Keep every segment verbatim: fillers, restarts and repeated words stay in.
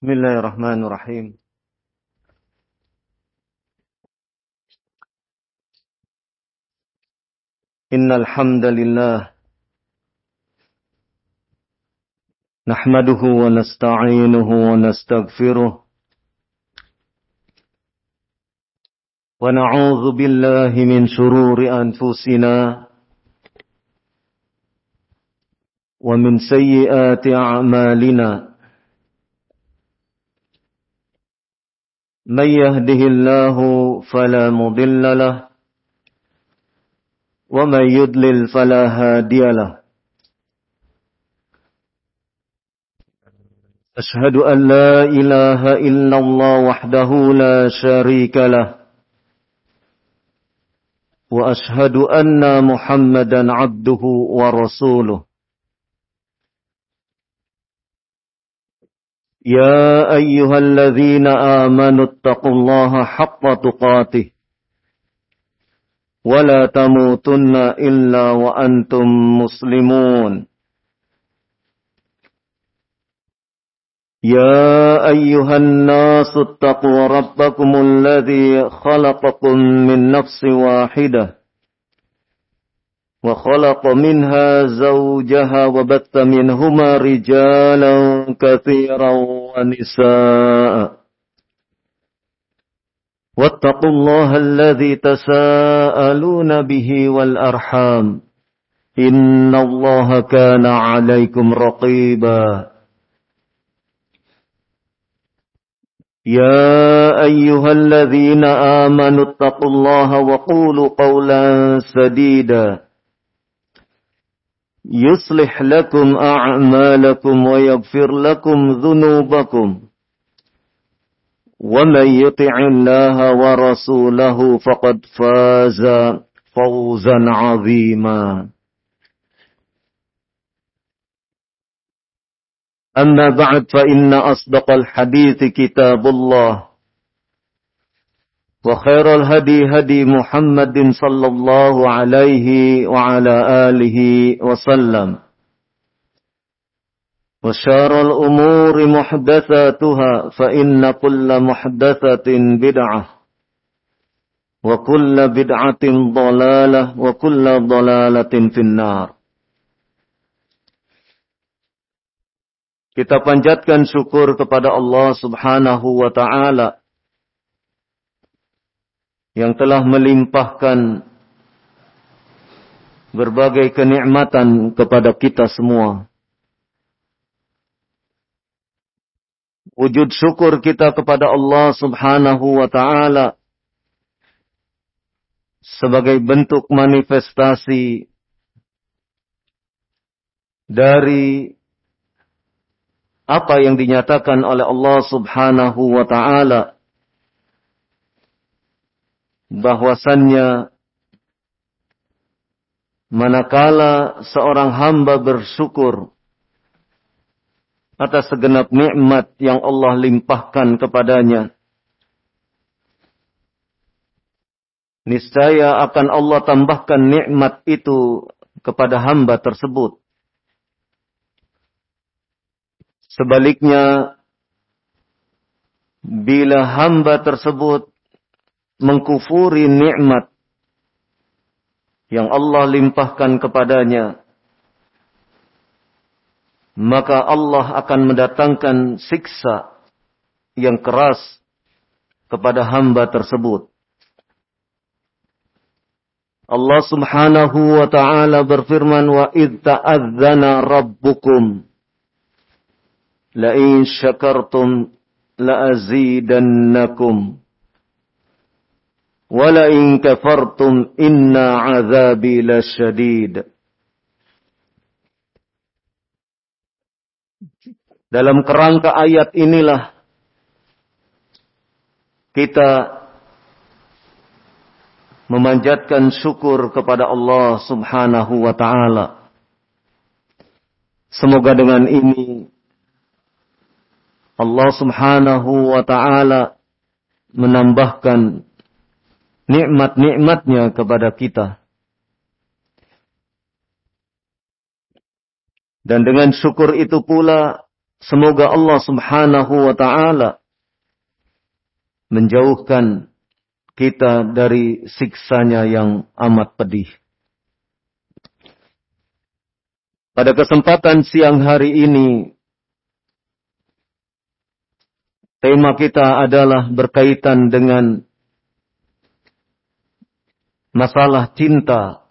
Bismillahirrahmanirrahim. Innal hamdalillah nahmaduhu wa nasta'inuhu wa nastaghfiruh wa na'udzu billahi min shururi anfusina wa min sayyiati a'malina. Man yahdihillahu fala mudilla lahu wa man yudlil fala hadiya lahu. Ashhadu an la ilaha illallah wahdahu la syarika lahu wa ashhadu anna Muhammadan abduhu wa rasuluh. Ya ayyuhalladzina amanu taqullaha haqqa tuqatih wa la tamutunna illa wa antum muslimun. Ya ayyuhan nasu taqu rabbakumul ladzi khalaqakum min nafsin wahidah wa khalaqa minha zawjaha wa batta minhuma rijalan katsiran wa nisaa. Wattaqullaha alladzi tasaaluna bihi wal arham. Innallaha kana 'alaikum raqiba. Ya ayyuhalladzina amanu taqullaha wa qulu qawlan sadida. Yuslih lakum a'malakum wa yaghfir lakum dhunubakum. Wa man yuti'illaha wa rasulahu faqad faza fawzan 'azima. Amma ba'd fa inna asdaqal hadithi kitabullah wa khairal hadi hadi Muhammadin sallallahu alaihi wa ala alihi wa sallam. Wa syarrul umuri muhdatsatuha fa inna kulla muhdatsatin bid'ah wa kulla bid'atin dhalalah wa kulla dhalalatin finnar. Kita panjatkan syukur kepada Allah Subhanahu wa ta'ala yang telah melimpahkan berbagai kenikmatan kepada kita semua. Wujud syukur kita kepada Allah Subhanahu wa ta'ala sebagai bentuk manifestasi dari apa yang dinyatakan oleh Allah Subhanahu wa ta'ala, bahwasannya manakala seorang hamba bersyukur atas segenap nikmat yang Allah limpahkan kepadanya, niscaya akan Allah tambahkan nikmat itu kepada hamba tersebut. Sebaliknya, bila hamba tersebut mengkufuri nikmat yang Allah limpahkan kepadanya, maka Allah akan mendatangkan siksa yang keras kepada hamba tersebut. Allah Subhanahu wa ta'ala berfirman, wa idh ta'adzana rabbukum la in syakartum la azidannakum wa la in kafartum inna 'adzabi lasyadid. Dalam kerangka ayat inilah kita memanjatkan syukur kepada Allah Subhanahu wa ta'ala. Semoga dengan ini Allah Subhanahu wa ta'ala menambahkan nikmat-nikmatnya kepada kita. Dan dengan syukur itu pula semoga Allah Subhanahu wa ta'ala menjauhkan kita dari siksanya yang amat pedih. Pada kesempatan siang hari ini, tema kita adalah berkaitan dengan masalah cinta.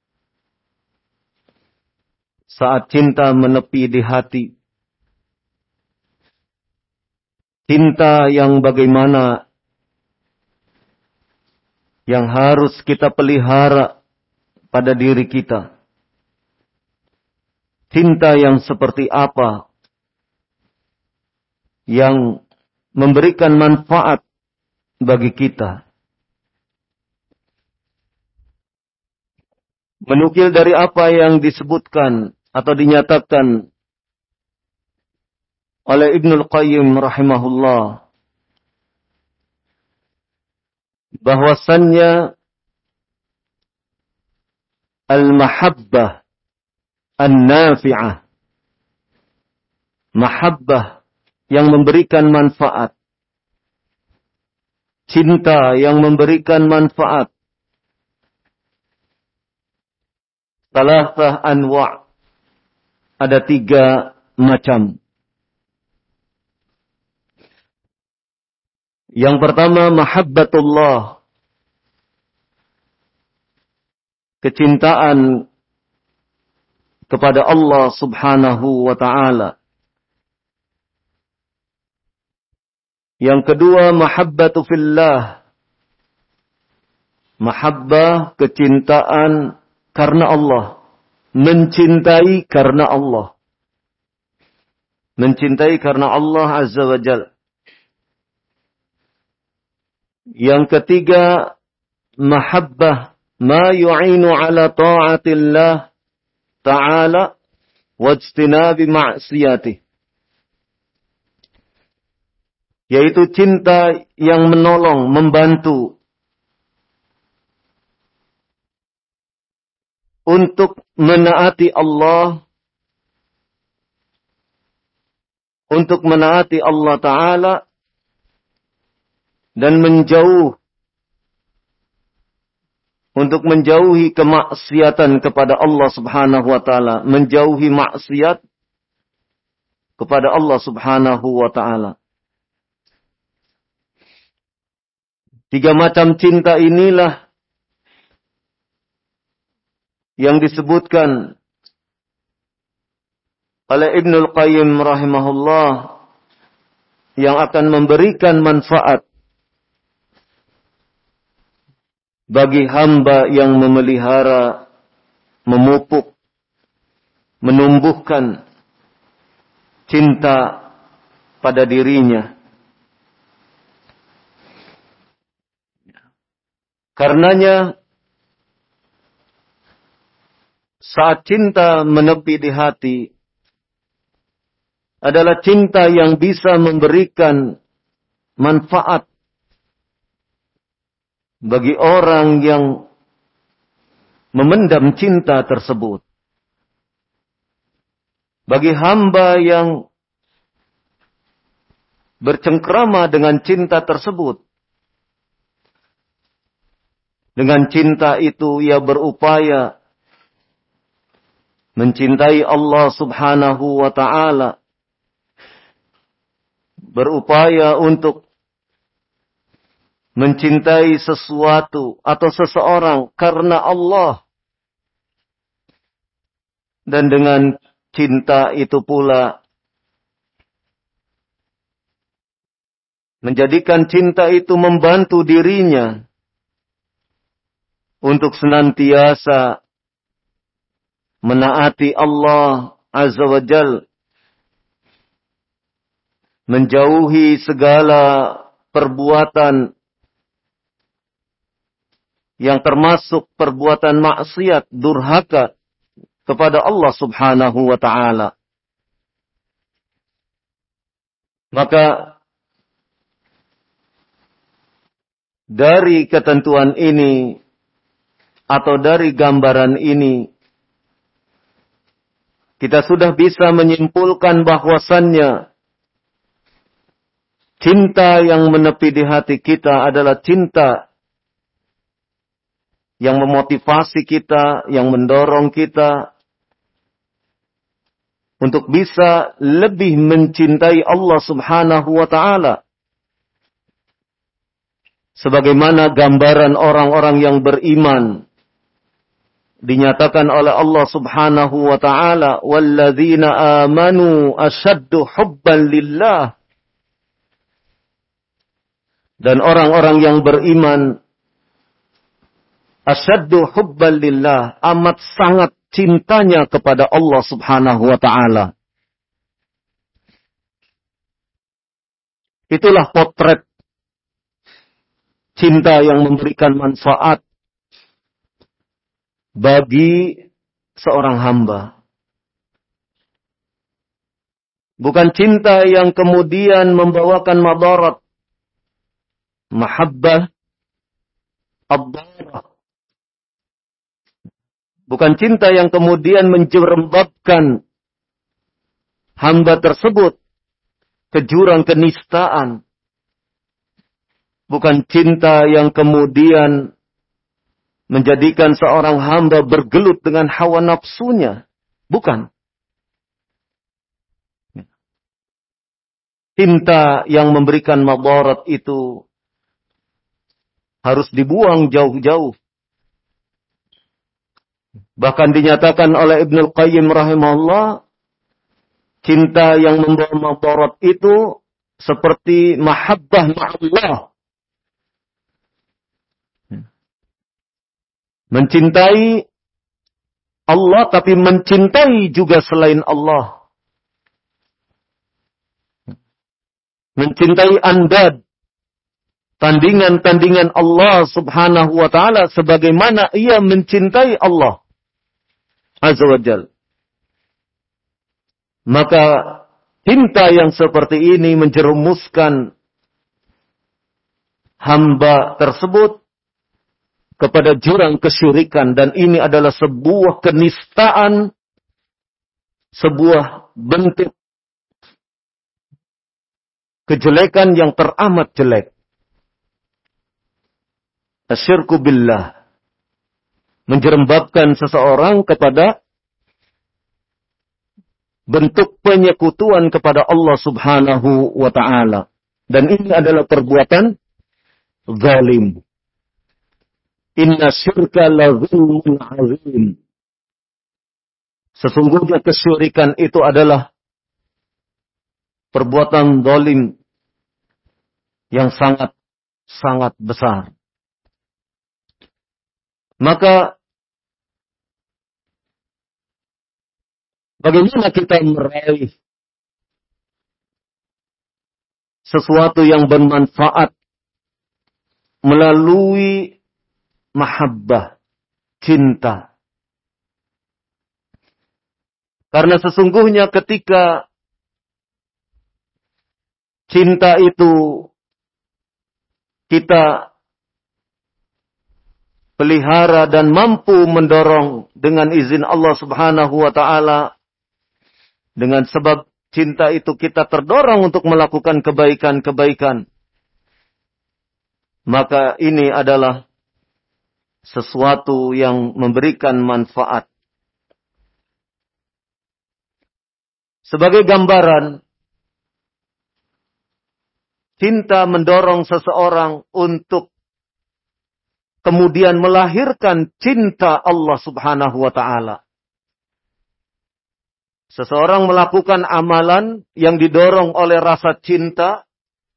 Saat cinta menepi di hati. Cinta yang bagaimana yang harus kita pelihara pada diri kita. Cinta yang seperti apa yang memberikan manfaat bagi kita. Menukil dari apa yang disebutkan atau dinyatakan oleh Ibnul Qayyim rahimahullah, bahwasannya al-mahabbah an-nafi'ah, mahabbah yang memberikan manfaat, cinta yang memberikan manfaat, salasah anwa', ada tiga macam. Yang pertama, mahabbatullah, kecintaan kepada Allah Subhanahu wa ta'ala. Yang kedua, mahabbatu fillah, mahabbah, kecintaan karena Allah, mencintai karena Allah, mencintai karena Allah Azza wa Jalla. Yang ketiga, mahabbah ma yu'inu ala ta'atillah ta'ala wajtinabi ma'siyatih, yaitu cinta yang menolong, membantu untuk menaati Allah, untuk menaati Allah Ta'ala, dan menjauh, untuk menjauhi kemaksiatan kepada Allah Subhanahu wa ta'ala, menjauhi maksiat kepada Allah Subhanahu wa ta'ala. Tiga macam cinta inilah yang disebutkan oleh Ibnul Qayyim rahimahullah, yang akan memberikan manfaat bagi hamba yang memelihara, memupuk, menumbuhkan cinta pada dirinya. Karenanya, saat cinta menepi di hati, adalah cinta yang bisa memberikan manfaat bagi orang yang memendam cinta tersebut. Bagi hamba yang bercengkrama dengan cinta tersebut. Dengan cinta itu ia berupaya mencintai Allah Subhanahu wa ta'ala. Berupaya untuk mencintai sesuatu atau seseorang karena Allah. Dan dengan cinta itu pula menjadikan cinta itu membantu dirinya untuk senantiasa menaati Allah Azza wa Jalla, menjauhi segala perbuatan yang termasuk perbuatan maksiat, durhaka kepada Allah Subhanahu wa ta'ala. Maka dari ketentuan ini atau dari gambaran ini, kita sudah bisa menyimpulkan bahwasannya cinta yang menepi di hati kita adalah cinta yang memotivasi kita, yang mendorong kita untuk bisa lebih mencintai Allah Subhanahu wa ta'ala. Sebagaimana gambaran orang-orang yang beriman dinyatakan oleh Allah Subhanahu wa ta'ala, walladzina amanu asyaddu hubban lillah. Dan orang-orang yang beriman asyaddu hubban lillah, amat sangat cintanya kepada Allah Subhanahu wa ta'ala. Itulah potret cinta yang memberikan manfaat bagi seorang hamba. Bukan cinta yang kemudian membawakan madarat. Mahabbah ad-darah. Bukan cinta yang kemudian menjerembabkan hamba tersebut ke jurang kenistaan. Bukan cinta yang kemudian menjadikan seorang hamba bergelut dengan hawa nafsunya. Bukan. Cinta yang memberikan madarat itu harus dibuang jauh-jauh. Bahkan dinyatakan oleh Ibnul Qayyim rahimahullah, cinta yang membawa madarat itu seperti mahabbah ma'allah. Mencintai Allah tapi mencintai juga selain Allah. Mencintai andad, tandingan-tandingan Allah Subhanahu wa ta'ala sebagaimana ia mencintai Allah Azza wa Jal. Maka cinta yang seperti ini menjerumuskan hamba tersebut kepada jurang kesyirikan, dan ini adalah sebuah kenistaan, sebuah bentuk kejelekan yang teramat jelek. Asyirku billah, menjerembabkan seseorang kepada bentuk penyekutuan kepada Allah Subhanahu wa ta'ala. Dan ini adalah perbuatan zalim. Inna syirka la zulmun azim. Sesungguhnya kesyirikan itu adalah perbuatan zalim yang sangat sangat besar. Maka bagaimana kita meraih sesuatu yang bermanfaat melalui mahabbah, cinta. Karena sesungguhnya ketika cinta itu kita pelihara dan mampu mendorong dengan izin Allah Subhanahu wa ta'ala, dengan sebab cinta itu kita terdorong untuk melakukan kebaikan-kebaikan, maka ini adalah sesuatu yang memberikan manfaat. Sebagai gambaran, cinta mendorong seseorang untuk kemudian melahirkan cinta Allah Subhanahu wa ta'ala. Seseorang melakukan amalan yang didorong oleh rasa cinta,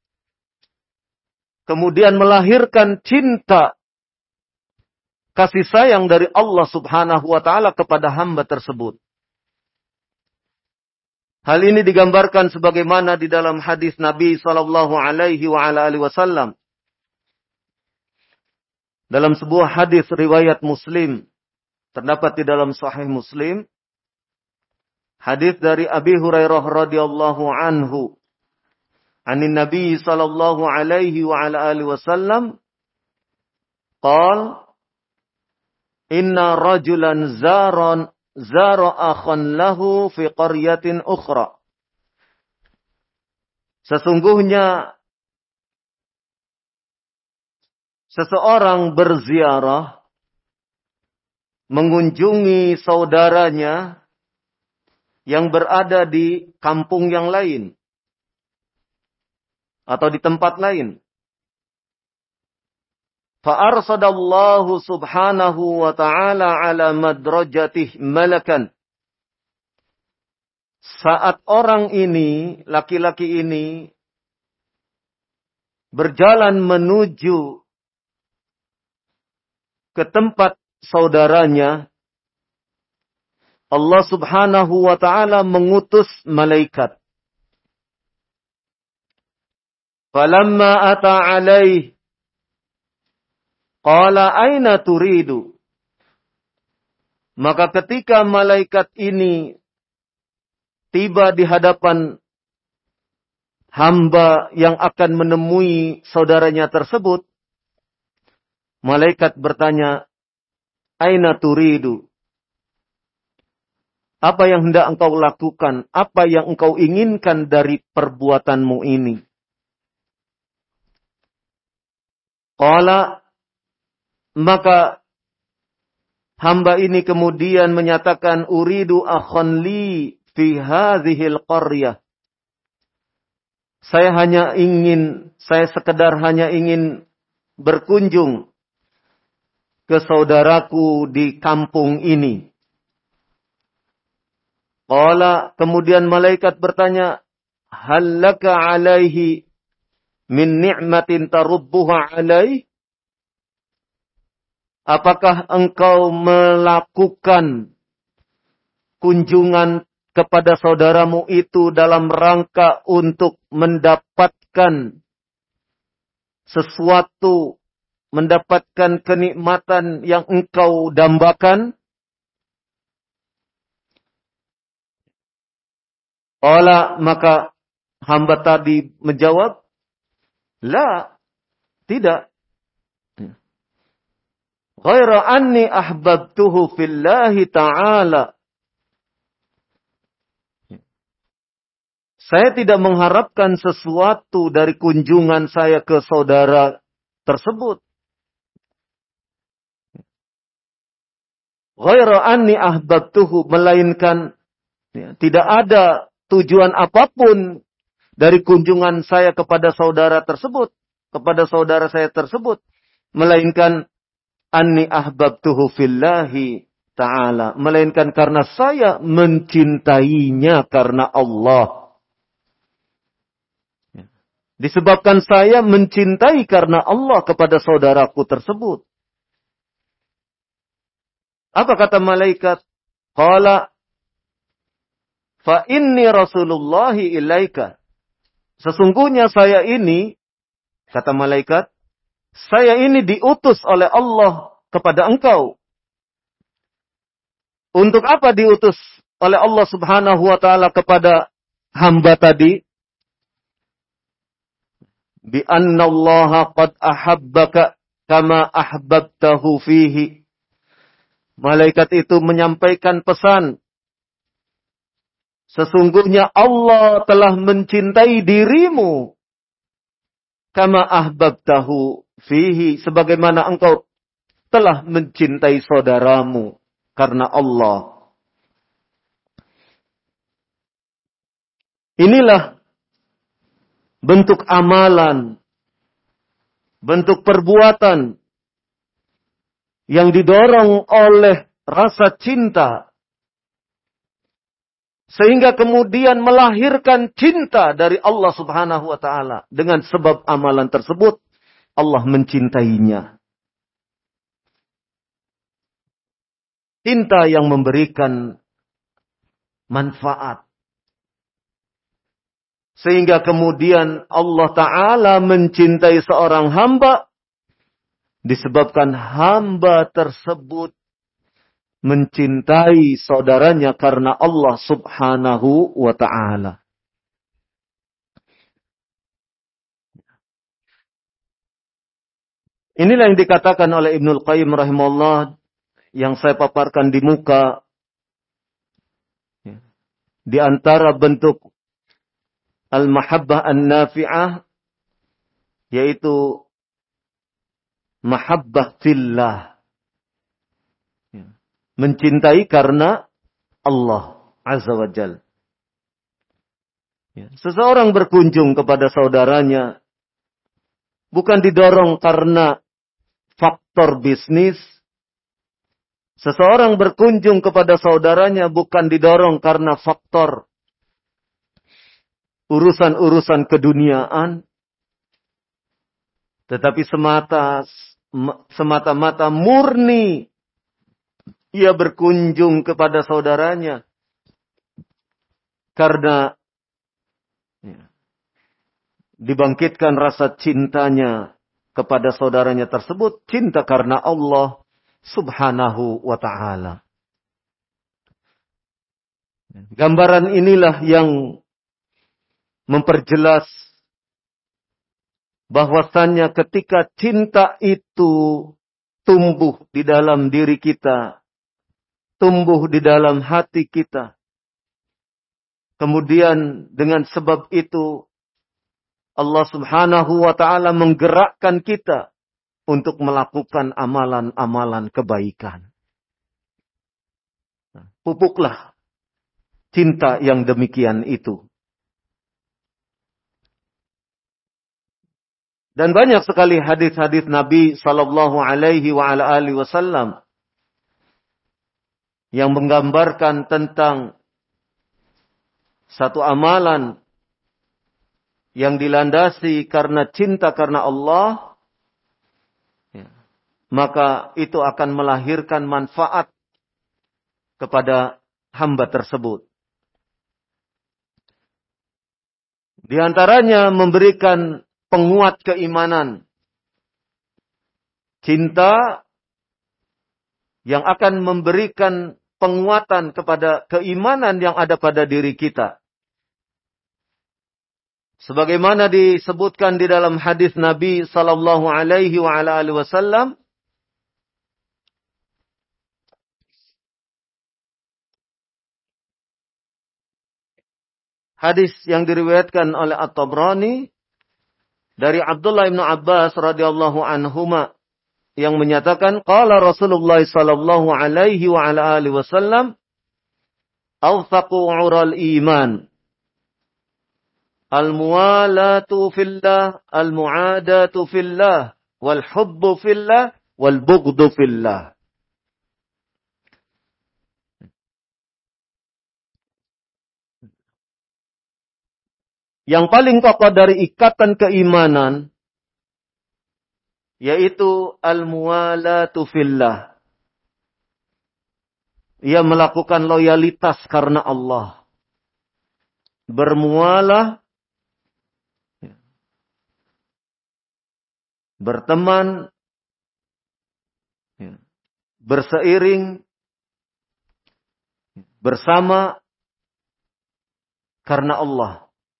kemudian melahirkan cinta, kasih sayang dari Allah Subhanahu wa ta'ala kepada hamba tersebut. Hal ini digambarkan sebagaimana di dalam hadis Nabi sallallahu alaihi wa ala alihi wasallam. Dalam sebuah hadis riwayat Muslim, terdapat di dalam Sahih Muslim, hadis dari Abi Hurairah radhiyallahu anhu, anin Nabi sallallahu alaihi wa ala alihi wasallam, qala inna rajulan zaran zara akhan lahu fi qaryatin ukhra. Sesungguhnya seseorang berziarah mengunjungi saudaranya yang berada di kampung yang lain atau di tempat lain. Fa'arsadallahu subhanahu wa ta'ala ala madrajatih malakan. Saat orang ini, laki-laki ini, berjalan menuju ke tempat saudaranya, Allah subhanahu wa ta'ala mengutus malaikat. Falamma ata alaih, qala aina turidu. Maka ketika malaikat ini tiba di hadapan hamba yang akan menemui saudaranya tersebut, malaikat bertanya, aina turidu? Apa yang hendak engkau lakukan? Apa yang engkau inginkan dari perbuatanmu ini? Qala, maka hamba ini kemudian menyatakan, uridu akhan li fi hadhil qaryah. Saya hanya ingin, saya sekedar hanya ingin berkunjung ke saudaraku di kampung ini. Qala, kemudian malaikat bertanya, hal laka alaihi min ni'matin tarubbuha alaih? Apakah engkau melakukan kunjungan kepada saudaramu itu dalam rangka untuk mendapatkan sesuatu, mendapatkan kenikmatan yang engkau dambakan? Qala, maka hamba tadi menjawab, la, tidak. Ghaira anni ahbabtuhu fillahi ta'ala. Saya tidak mengharapkan sesuatu dari kunjungan saya ke saudara tersebut. Ghaira anni ahbabtuhu, melainkan ya, tidak ada tujuan apapun dari kunjungan saya kepada saudara tersebut, kepada saudara saya tersebut, melainkan anni ahbabtuhu fillahi ta'ala, melainkan karena saya mencintainya karena Allah. Disebabkan saya mencintai karena Allah kepada saudaraku tersebut. Apa kata malaikat? Qala, fa inni rasulullahi ilaika. Sesungguhnya saya ini, kata malaikat, saya ini diutus oleh Allah kepada engkau. Untuk apa diutus oleh Allah subhanahu wa ta'ala kepada hamba tadi? Bi anna Allah qad ahabbaka kama ahbabtahu fihi. Malaikat itu menyampaikan pesan, sesungguhnya Allah telah mencintai dirimu kama ahbabtahu fihi, sebagaimana engkau telah mencintai saudaramu karena Allah. Inilah bentuk amalan, bentuk perbuatan yang didorong oleh rasa cinta, sehingga kemudian melahirkan cinta dari Allah subhanahu wa ta'ala. Dengan sebab amalan tersebut, Allah mencintainya. Cinta yang memberikan manfaat. Sehingga kemudian Allah Ta'ala mencintai seorang hamba, disebabkan hamba tersebut mencintai saudaranya karena Allah subhanahu wa ta'ala. Inilah yang dikatakan oleh Ibnul Qayyim rahimahullah, yang saya paparkan di muka di antara bentuk al-mahabbah an-nafi'ah yaitu mahabbah fillah. Mencintai karena Allah Azza wa Jalla. Seseorang berkunjung kepada saudaranya bukan didorong karena faktor bisnis. Seseorang berkunjung kepada saudaranya bukan didorong karena faktor urusan-urusan keduniaan. Tetapi semata semata-mata murni ia berkunjung kepada saudaranya karena dibangkitkan rasa cintanya kepada saudaranya tersebut, cinta karena Allah Subhanahu wa ta'ala. Gambaran inilah yang memperjelas bahwasannya ketika cinta itu tumbuh di dalam diri kita, tumbuh di dalam hati kita, kemudian dengan sebab itu Allah Subhanahu wa ta'ala menggerakkan kita untuk melakukan amalan-amalan kebaikan. Pupuklah cinta yang demikian itu. Dan banyak sekali hadis-hadis Nabi sallallahu alaihi wa ala alihi wasallam yang menggambarkan tentang satu amalan yang dilandasi karena cinta karena Allah, ya, maka itu akan melahirkan manfaat kepada hamba tersebut. Di antaranya memberikan penguat keimanan. Cinta yang akan memberikan penguatan kepada keimanan yang ada pada diri kita. Sebagaimana disebutkan di dalam hadis Nabi sallallahu alaihi wa ala alihi wasallam, hadis yang diriwayatkan oleh At-Tabrani dari Abdullah bin Abbas radhiyallahu anhuma yang menyatakan qala Rasulullah sallallahu alaihi wa ala alihi wasallam awthaqu 'ural iman al-muwalatu fillah al-mu'adatu fillah wal hubbu fillah wal bughdu fillah. Yang paling kokoh dari ikatan keimanan yaitu al-muwalatu fillah. Ia melakukan loyalitas karena Allah. Bermualah, berteman, berseiring, bersama karena Allah.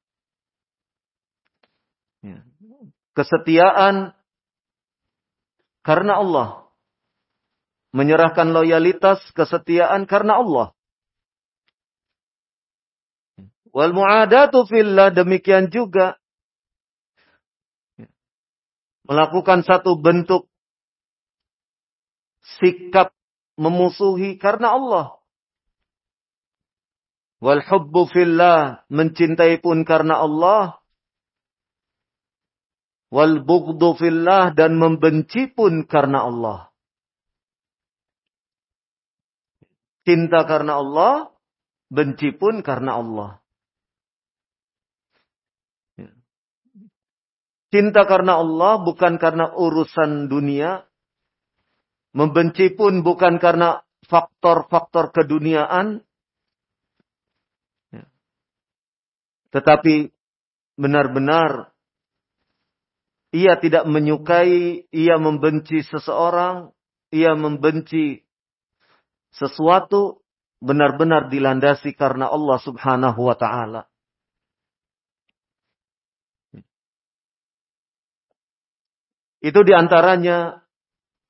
Kesetiaan karena Allah. Menyerahkan loyalitas, kesetiaan karena Allah. Wal mu'adatu fillah, demikian juga melakukan satu bentuk sikap memusuhi karena Allah. Wal hubbu fillah, mencintai pun karena Allah. Wal bughdu fillah, dan membenci pun karena Allah. Cinta karena Allah, benci pun karena Allah. Cinta karena Allah bukan karena urusan dunia. Membenci pun bukan karena faktor-faktor keduniaan. Tetapi benar-benar ia tidak menyukai, ia membenci seseorang, ia membenci sesuatu, benar-benar dilandasi karena Allah Subhanahu wa ta'ala. Itu diantaranya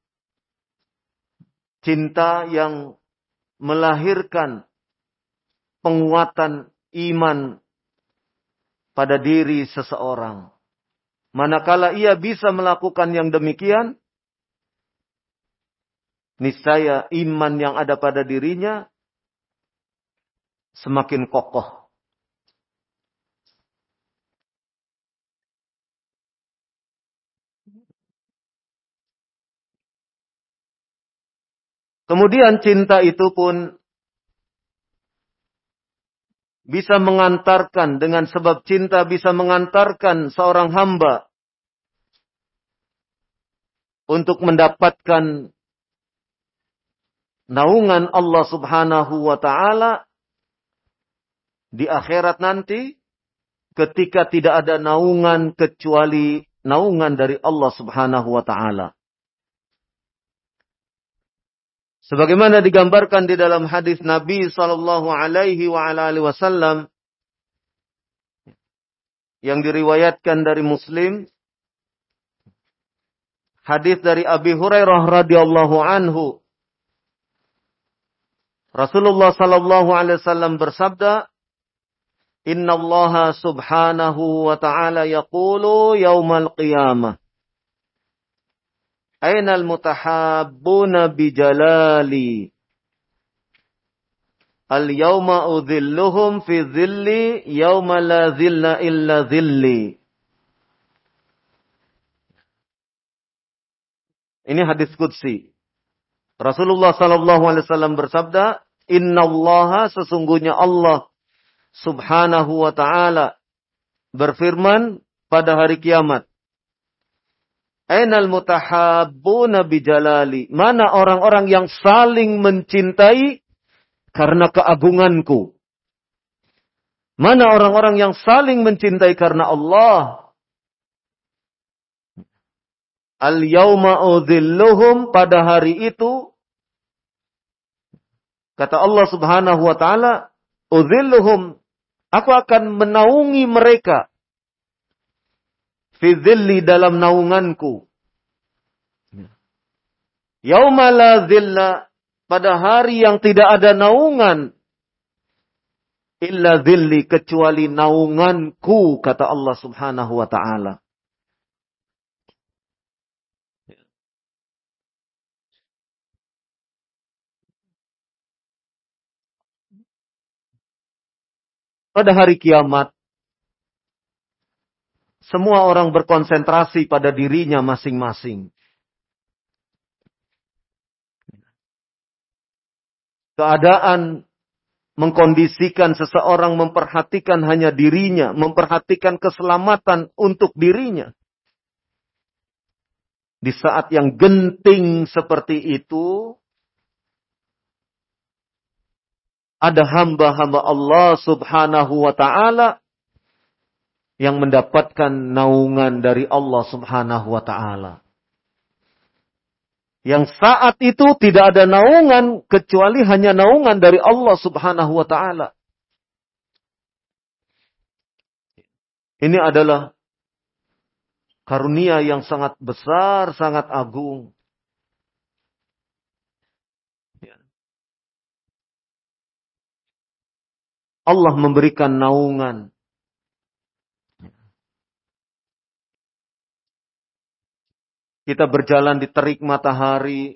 cinta yang melahirkan penguatan iman pada diri seseorang. Manakala ia bisa melakukan yang demikian, niscaya iman yang ada pada dirinya semakin kokoh. Kemudian cinta itu pun bisa mengantarkan, dengan sebab cinta bisa mengantarkan seorang hamba untuk mendapatkan naungan Allah Subhanahu wa ta'ala di akhirat nanti, ketika tidak ada naungan kecuali naungan dari Allah Subhanahu wa ta'ala. Sebagaimana digambarkan di dalam hadis Nabi sallallahu alaihi wa ala alihi wasallam yang diriwayatkan dari Muslim, hadis dari Abi Hurairah radhiyallahu anhu, Rasulullah sallallahu alaihi wasallam bersabda, "Inna Allah subhanahu wa ta'ala yaqulu yaumal qiyamah, Ainal mutahabbuna bijalali. Al-yawma udhilluhum fi dhilli yawma la dhilla illa dhilli." Ini hadis qudsi. Rasulullah sallallahu alaihi wasallam bersabda, "Innallaha, sesungguhnya Allah subhanahu wa ta'ala berfirman pada hari kiamat, Ainal mutahabbuna bijalali. Mana orang-orang yang saling mencintai karena keagunganku? Mana orang-orang yang saling mencintai karena Allah? Al-yawma udhilluhum, pada hari itu, kata Allah Subhanahu wa ta'ala, udhilluhum, aku akan menaungi mereka. Fi dhilli, dalam naunganku. Yauma la dhilla, pada hari yang tidak ada naungan. Illa dhilli, kecuali naunganku, kata Allah Subhanahu wa ta'ala. Pada hari kiamat, semua orang berkonsentrasi pada dirinya masing-masing. Keadaan mengkondisikan seseorang memperhatikan hanya dirinya, memperhatikan keselamatan untuk dirinya. Di saat yang genting seperti itu, ada hamba-hamba Allah Subhanahu wa ta'ala yang mendapatkan naungan dari Allah Subhanahu wa ta'ala. Yang saat itu tidak ada naungan kecuali hanya naungan dari Allah Subhanahu wa ta'ala. Ini adalah karunia yang sangat besar, sangat agung. Allah memberikan naungan. Kita berjalan di terik matahari.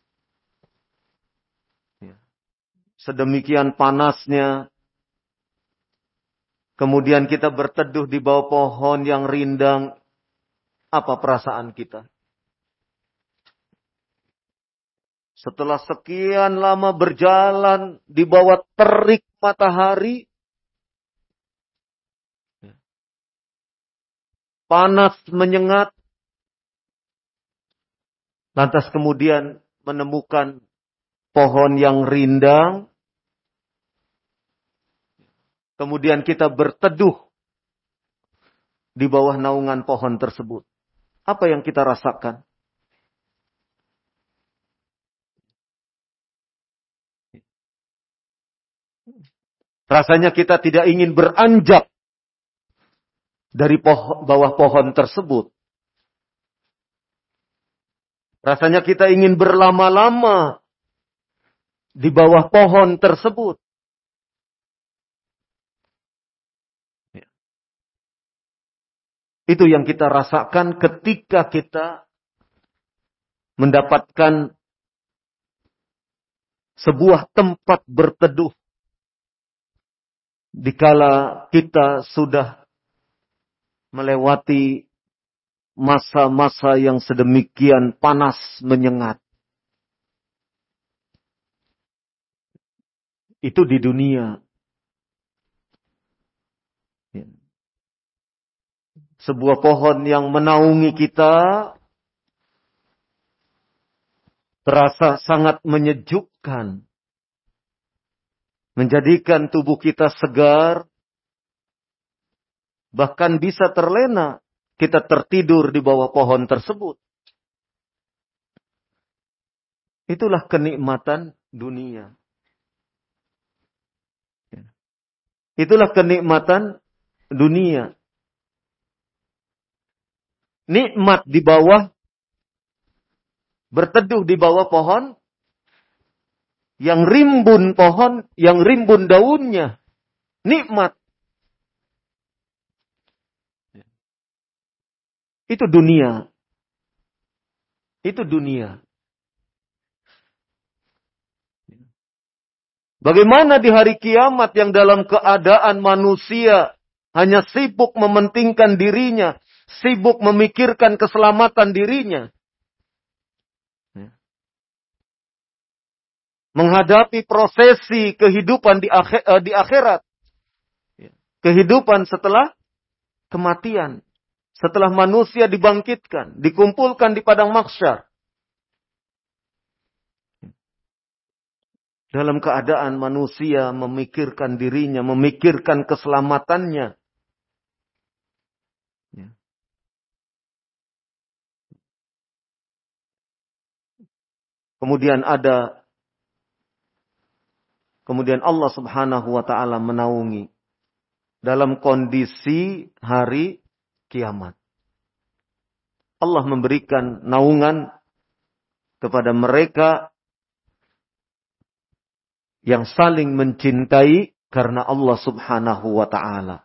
Sedemikian panasnya. Kemudian kita berteduh di bawah pohon yang rindang. Apa perasaan kita? Setelah sekian lama berjalan di bawah terik matahari, panas menyengat, lantas kemudian menemukan pohon yang rindang, kemudian kita berteduh di bawah naungan pohon tersebut. Apa yang kita rasakan? Rasanya kita tidak ingin beranjak dari pohon, bawah pohon tersebut. Rasanya kita ingin berlama-lama di bawah pohon tersebut. Itu yang kita rasakan ketika kita mendapatkan sebuah tempat berteduh. Dikala kita sudah melewati masa-masa yang sedemikian panas menyengat. Itu di dunia. Sebuah pohon yang menaungi kita terasa sangat menyejukkan. Menjadikan tubuh kita segar. Bahkan bisa terlena kita tertidur di bawah pohon tersebut. Itulah kenikmatan dunia. Itulah kenikmatan dunia. Nikmat di bawah, berteduh di bawah pohon, yang rimbun pohon, yang rimbun daunnya. Nikmat. Itu dunia. Itu dunia. Bagaimana di hari kiamat yang dalam keadaan manusia hanya sibuk mementingkan dirinya, sibuk memikirkan keselamatan dirinya. Menghadapi prosesi kehidupan di, akhir, di akhirat. Kehidupan setelah kematian. Setelah manusia dibangkitkan, dikumpulkan di padang mahsyar. Dalam keadaan manusia memikirkan dirinya, memikirkan keselamatannya. Kemudian ada, kemudian Allah Subhanahu wa Ta'ala menaungi dalam kondisi hari kiamat. Allah memberikan naungan kepada mereka yang saling mencintai karena Allah Subhanahu wa Ta'ala.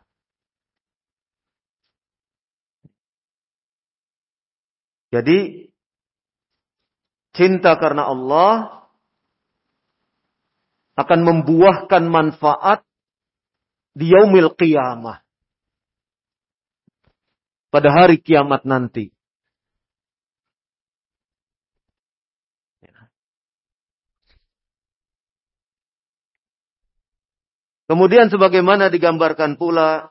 Jadi cinta karena Allah akan membuahkan manfaat di yaumil qiyamah. Pada hari kiamat nanti. Kemudian sebagaimana digambarkan pula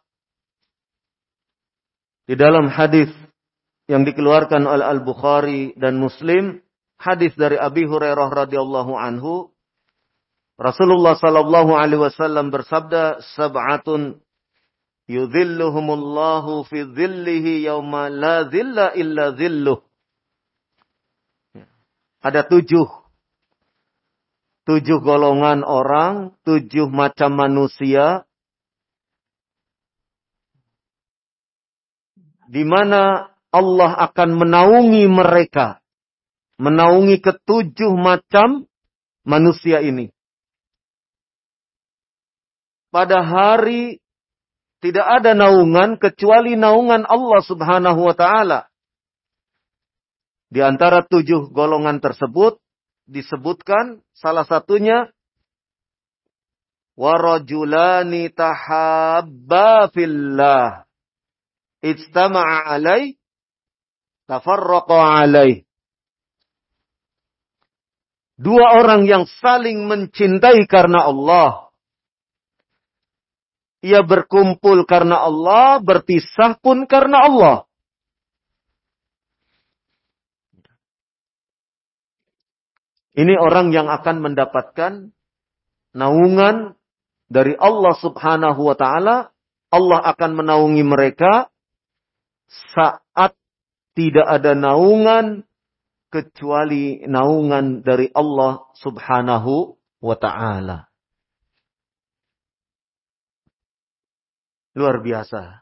di dalam hadis yang dikeluarkan oleh Al-Bukhari dan Muslim, hadis dari Abi Hurairah radhiyallahu anhu, Rasulullah sallallahu alaihi wasallam bersabda, sab'atun yudhilluhumullahu fi dhillihi yauma la dhilla illa dhilluh. Ada tujuh tujuh golongan orang, tujuh macam manusia di mana Allah akan menaungi mereka, menaungi ketujuh macam manusia ini. Pada hari tidak ada naungan kecuali naungan Allah Subhanahu wa Ta'ala. Di antara tujuh golongan tersebut disebutkan salah satunya warajulani tahabba fillah ijtama'a alaih tafarraqa alaih. Dua orang yang saling mencintai karena Allah. Ia berkumpul karena Allah, berpisah pun karena Allah. Ini orang yang akan mendapatkan naungan dari Allah Subhanahu wa Ta'ala. Allah akan menaungi mereka saat tidak ada naungan kecuali naungan dari Allah Subhanahu wa Ta'ala. Luar biasa.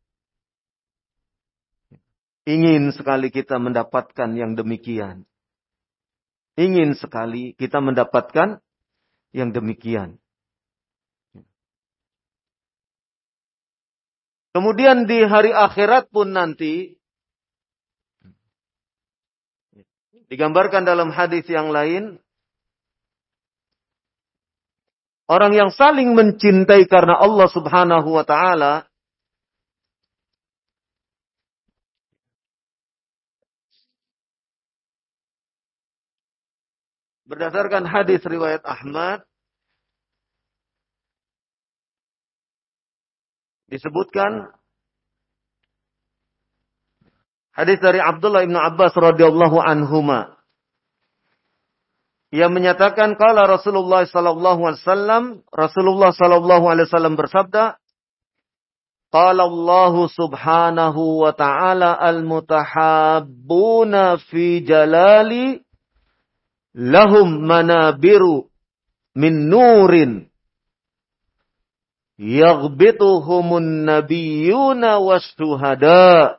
Ingin sekali kita mendapatkan yang demikian. Ingin sekali kita mendapatkan yang demikian. Kemudian di hari akhirat pun nanti digambarkan dalam hadis yang lain, orang yang saling mencintai karena Allah Subhanahu wa taala berdasarkan hadis riwayat Ahmad disebutkan hadis dari Abdullah bin Abbas radhiyallahu anhuma. Ia menyatakan qala Rasulullah sallallahu alaihi wasallam, Rasulullah sallallahu alaihi wasallam bersabda, qala Allah subhanahu wa ta'ala al-mutahabbuna fi jalali lahum manabiru min nurin yaghbituhumun nabiyyuna wasyuhada.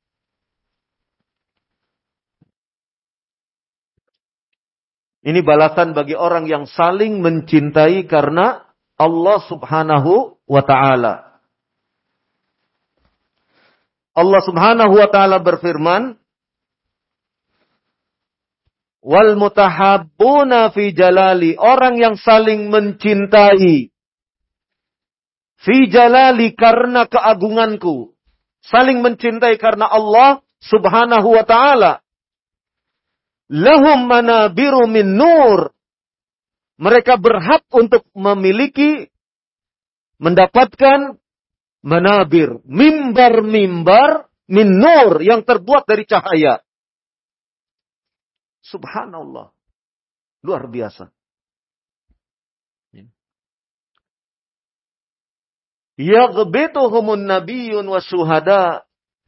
Ini balasan bagi orang yang saling mencintai karena Allah Subhanahu wa taala. Allah Subhanahu wa taala berfirman, wal mutahabbuna fi jalali, orang yang saling mencintai fi jalali karena keagunganku. Saling mencintai karena Allah Subhanahu wa ta'ala. Lahum manabiru min nur. Mereka berhak untuk memiliki, mendapatkan manabir. Mimbar-mimbar min nur yang terbuat dari cahaya. Subhanallah. Luar biasa. Yaghbituhumun nabiyyun wasyuhada.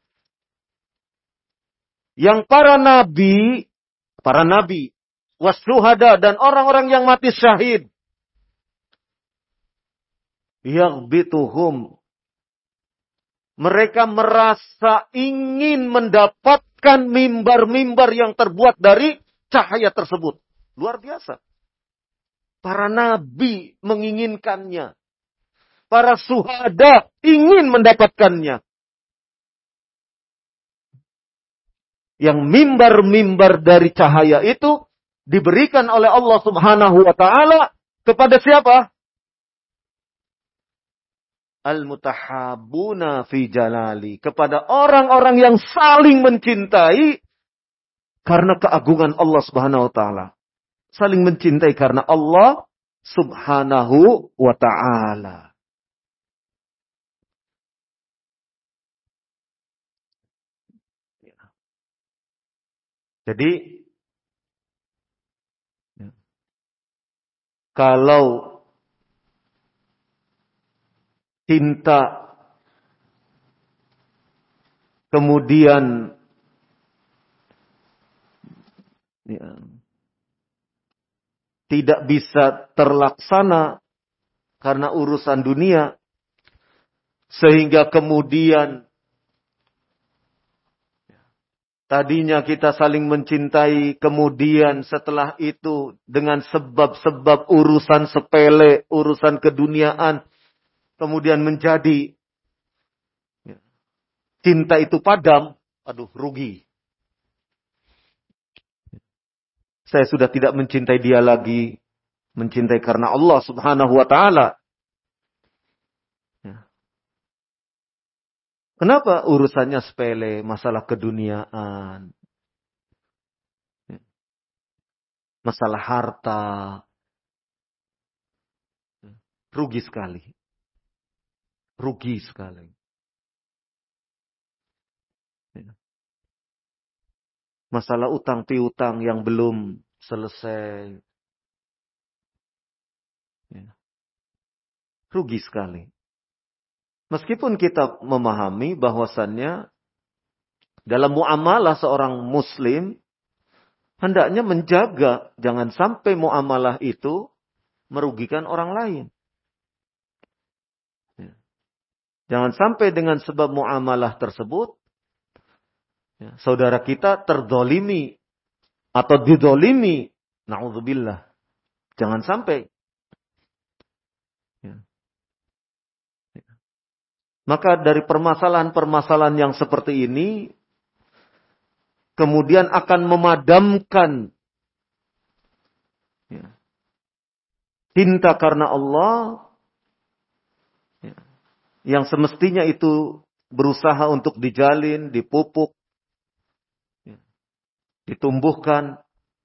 Yang para nabi, para nabi, wasyuhada dan orang-orang yang mati syahid. Yaghbituhum. Mereka merasa ingin mendapatkan mimbar-mimbar yang terbuat dari cahaya tersebut. Luar biasa. Para nabi menginginkannya. Para syuhada ingin mendapatkannya. Yang mimbar-mimbar dari cahaya itu diberikan oleh Allah Subhanahu wa taala kepada siapa? Al-mutahabbuna fi jalali, kepada orang-orang yang saling mencintai karena keagungan Allah Subhanahu wa taala. Saling mencintai karena Allah Subhanahu wa taala. Jadi kalau cinta kemudian ya, tidak bisa terlaksana karena urusan dunia, sehingga kemudian tadinya kita saling mencintai, kemudian setelah itu dengan sebab-sebab urusan sepele, urusan keduniaan, kemudian menjadi ya, cinta itu padam, aduh rugi. Saya sudah tidak mencintai dia lagi, mencintai karena Allah Subhanahu wa taala. Ya. Kenapa urusannya sepele, masalah keduniaan, ya, masalah harta, ya, rugi sekali. Rugi sekali. Ya. Masalah utang piutang yang belum selesai. Ya. Rugi sekali. Meskipun kita memahami bahwasannya dalam muamalah seorang muslim hendaknya menjaga jangan sampai muamalah itu merugikan orang lain. Ya. Jangan sampai dengan sebab muamalah tersebut ya, saudara kita terdolimi atau didolimi. Na'udzubillah. Jangan sampai. Ya. Maka dari permasalahan-permasalahan yang seperti ini, kemudian akan memadamkan ya, cinta karena Allah, ya, yang semestinya itu berusaha untuk dijalin, dipupuk, ya, ditumbuhkan,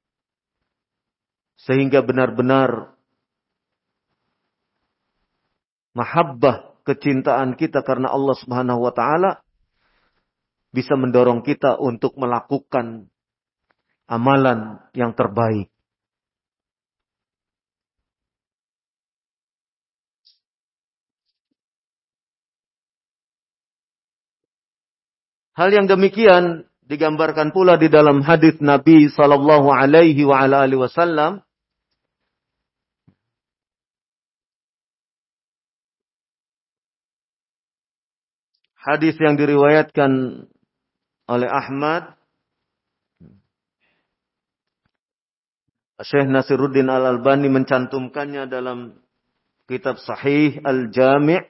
sehingga benar-benar mahabbah, kecintaan kita karena Allah Subhanahu wa taala bisa mendorong kita untuk melakukan amalan yang terbaik. Hal yang demikian digambarkan pula di dalam hadis Nabi sallallahu alaihi wa ala alihi wasallam. Hadis yang diriwayatkan oleh Ahmad, Syekh Nasiruddin Al-Albani mencantumkannya dalam kitab Sahih Al-Jami'.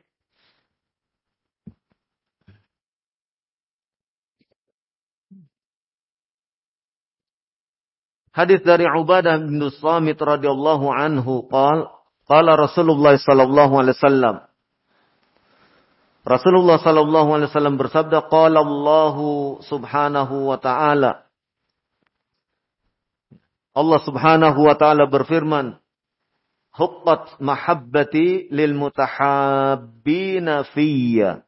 Hadis dari Ubadah bin Samit radhiyallahu anhu qala qala Rasulullah sallallahu alaihi wasallam. Rasulullah sallallahu alaihi wasallam bersabda, qala Allah subhanahu wa ta'ala. Allah subhanahu wa ta'ala berfirman, huqqat mahabbati lil mutahabbina fiyya.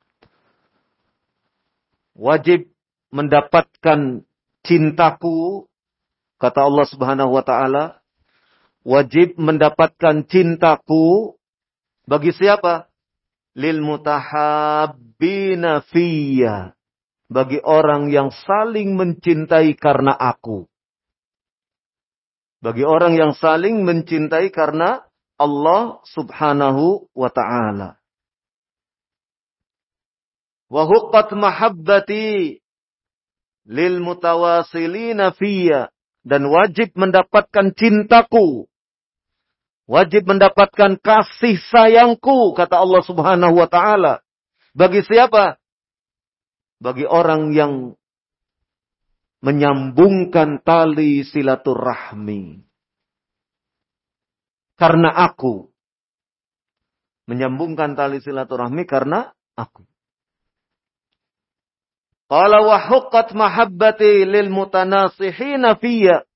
Wajib mendapatkan cintaku, kata Allah subhanahu wa ta'ala, wajib mendapatkan cintaku bagi siapa? Lil mutahabbina fiyya. Bagi orang yang saling mencintai karena aku. Bagi orang yang saling mencintai karena Allah subhanahu wa ta'ala. Wa huqqat mahabbati lil mutawasilina fiyya. Dan wajib mendapatkan cintaku. Wajib mendapatkan kasih sayangku, kata Allah subhanahu wa ta'ala. Bagi siapa? Bagi orang yang menyambungkan tali silaturahmi. Karena aku. Menyambungkan tali silaturahmi karena aku. Qala wa huqqat mahabbati lil mutanasihina fiyya.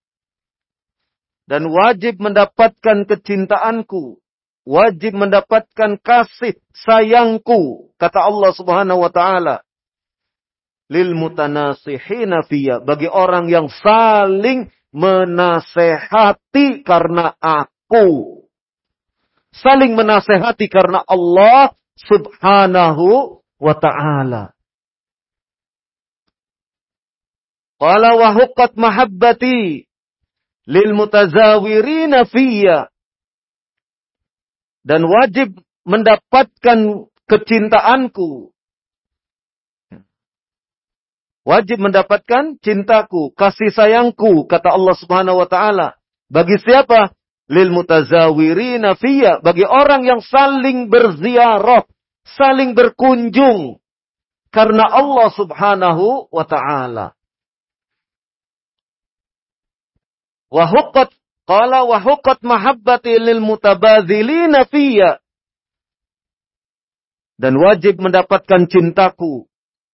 Dan wajib mendapatkan kecintaanku. Wajib mendapatkan kasih sayangku. Kata Allah subhanahu wa ta'ala. Lil mutanasihina fiyya. Bagi orang yang saling menasehati karena aku. Saling menasehati karena Allah subhanahu wa ta'ala. Qala wa huqqat mahabbati lil mutazawirina fiyya. Dan wajib mendapatkan kecintaanku. Wajib mendapatkan cintaku, kasih sayangku, kata Allah subhanahu wa ta'ala. Bagi siapa? Lil mutazawirina fiyya. Bagi orang yang saling berziarah, saling berkunjung. Karena Allah subhanahu wa ta'ala. Wa huqqat qala wa huqqat mahabbati lil mutabadzilina fiyya. Dan wajib mendapatkan cintaku.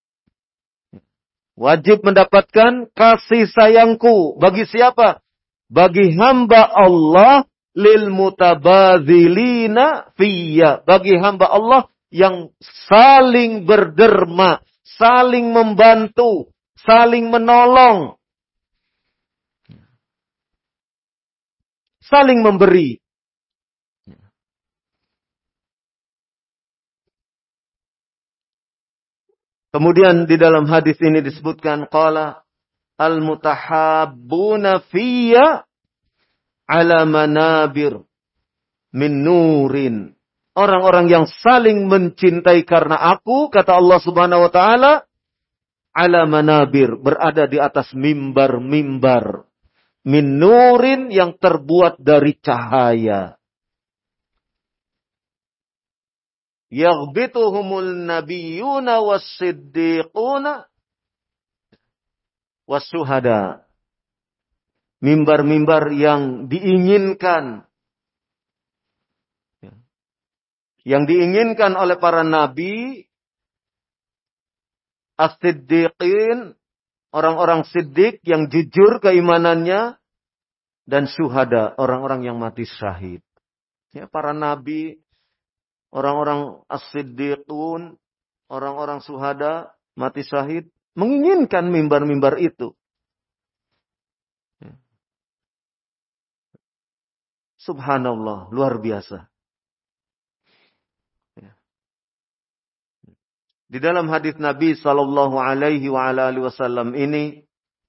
Wajib mendapatkan kasih sayangku. Bagi siapa? Bagi hamba Allah lil mutabadzilina fiyya. Bagi hamba Allah yang saling berderma, saling membantu, saling menolong. Saling memberi. Kemudian di dalam hadis ini disebutkan qala al-mutahabbuna fiyya ala manabir min nurin. Orang-orang yang saling mencintai karena aku, kata Allah Subhanahu wa taala, ala manabir, berada di atas mimbar-mimbar. Min nurin, yang terbuat dari cahaya. yaghbituhumul nabiyyuna was-siddiquna was-syuhada. Mimbar-mimbar yang diinginkan. Yang diinginkan oleh para nabi, as-siddiqin, orang-orang siddiq yang jujur keimanannya, dan syuhada, orang-orang yang mati syahid. Ya, para nabi, orang-orang as-siddiqun, orang-orang syuhada, mati syahid, menginginkan mimbar-mimbar itu. Subhanallah, luar biasa. Di dalam hadis Nabi sallallahu alaihi wa ala alihi wasallam ini